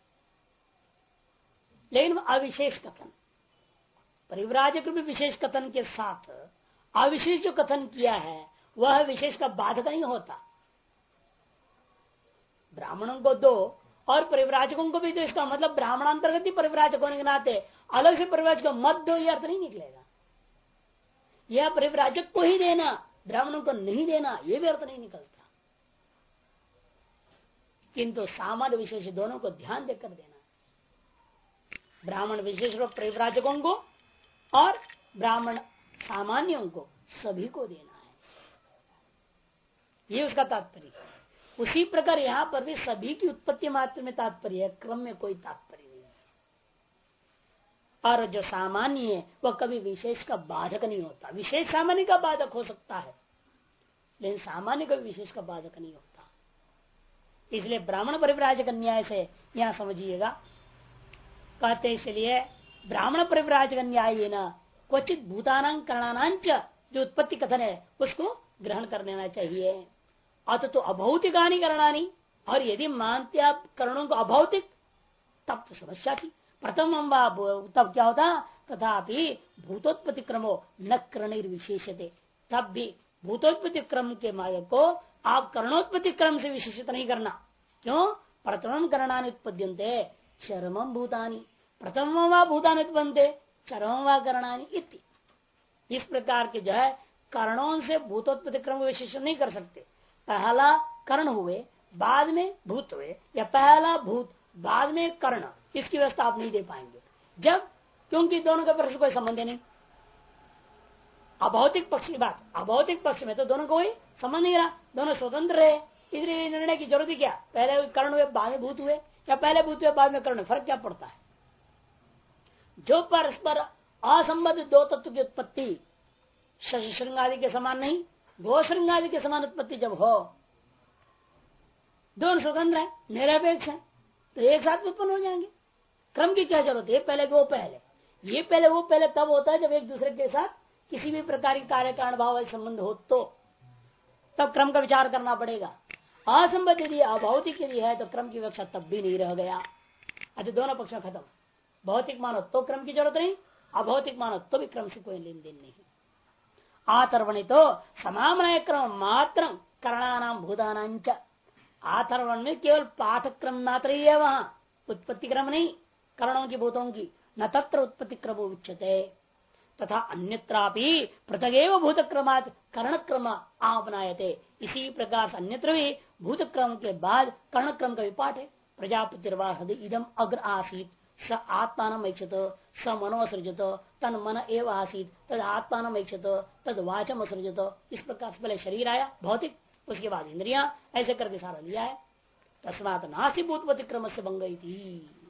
लेकिन अविशेष कथन, परिव्राजक भी विशेष कथन के साथ अविशेष जो कथन किया है वह विशेष का बाधक नहीं होता। ब्राह्मणों को दो और परिव्राजकों को भी दो, इसका मतलब ब्राह्मणांतर्गत ही परिव्राजक होने के नाते अलग से परिव्राजक मत दो, यह अर्थ नहीं निकलेगा। यह परिव्राजक को ही देना, ब्राह्मणों को नहीं देना, यह भी अर्थ नहीं निकलता। किंतु सामान्य विशेष दोनों को ध्यान देकर देना, ब्राह्मण विशेष रूप परिव्राजकों को और ब्राह्मण सामान्यों को सभी को देना है, ये उसका तात्पर्य है। उसी प्रकार यहां पर भी सभी की उत्पत्ति मात्र में तात्पर्य है, क्रम में कोई तात्पर्य नहीं है। और जो सामान्य है वह कभी विशेष का बाधक नहीं होता। विशेष सामान्य का बाधक हो सकता है, लेकिन सामान्य कभी विशेष का बाधक नहीं होता। इसलिए ब्राह्मण परिव्राजक न्याय से यहां समझिएगा, कहते इसलिए ब्राह्मण परिव्राजक न्याय न क्वचित भूतानां करणानांच, जो उत्पत्ति कथन है उसको ग्रहण कर लेना चाहिए। अत तो अभौतिकानी करणानी, और यदि मानते आप करणों को अभौतिक तब तो समस्या थी। प्रथम तब क्या होता, तथापि भूतोत्पत्ति क्रमो न करणिर्विशेषते, तब भी भूतोत्पत्ति क्रम के मार्ग को आप करणोत्पत्ति क्रम से विशेषित नहीं करना। क्यों? प्रथम करणानि उत्पद्यन्ते चरमम भूतानि, प्रथम व भूतानि उत्पन्नते चरमम व करणानि इति। इस प्रकार के जो है करणों से भूतोत्पत्ति क्रम विशेषण नहीं कर सकते। पहला कर्ण हुए बाद में भूत हुए, या पहला भूत बाद में कर्ण, इसकी व्यवस्था आप नहीं दे पाएंगे। जब? क्योंकि दोनों का परस्पर कोई संबंध नहीं। अभौतिक पक्ष की बात, अभौतिक पक्ष में तो दोनों को कोई संबंध नहीं रहा, दोनों स्वतंत्र रहे, इसलिए निर्णय की जरूरत क्या? पहले कर्ण हुए बाद में भूत हुए, या पहले भूत हुए बाद में कर्ण, फर्क क्या पड़ता है? जो परस्पर असंबद्ध दो तत्व की उत्पत्ति शशि श्रृंगादि के समान नहीं, गो श्रृंगादि के समान उत्पत्ति जब हो, दोनों स्वतंत्र है, निरपेक्ष है, तो एक साथ उत्पन्न हो जाएंगे। क्रम की क्या जरूरत है? पहले वो पहले, ये पहले वो पहले तब होता है जब एक दूसरे के साथ किसी भी प्रकार की कार्य कारण भाव संबंध हो, तो तब क्रम का विचार करना पड़ेगा। असंबद्ध यदि अभौतिक यदि है तो क्रम की व्याख्या तब भी नहीं रह गया। अच्छा, दोनों पक्ष खत्म। भौतिक मानो तो क्रम की जरूरत नहीं, अभौतिक मानो तो भी क्रम से कोई लेन देन नहीं। आतर्वणी तो समामनाय क्रम मात्र करणानाम भूतानांच, आतर्वण में केवल पाठक्रम मात्र ही है, वहां उत्पत्ति क्रम नहीं करणों की भूतों की, न तत्र उत्पत्ति क्रम उच्यते तथा अन्यत्रापि पृथगेव भूत क्रमात् कर्ण क्रम आपनायते। इसी प्रकार से अन्यत्र भी भूत क्रम के बाद कर्ण क्रम का विपाठ है। प्रजापतिर्वाहद इदम अग्र आसीत स आत्मान ऐक्षत स मनोसृजत तन मन एव आसीत तद आत्मान ऐक्षत तद वाचम असृजत। इस प्रकार से पहले शरीर आया भौतिक, उसके बाद इंद्रियां, ऐसे करके सारा लिया है। तस्मात् नास्ति भूतपति क्रम से भंग।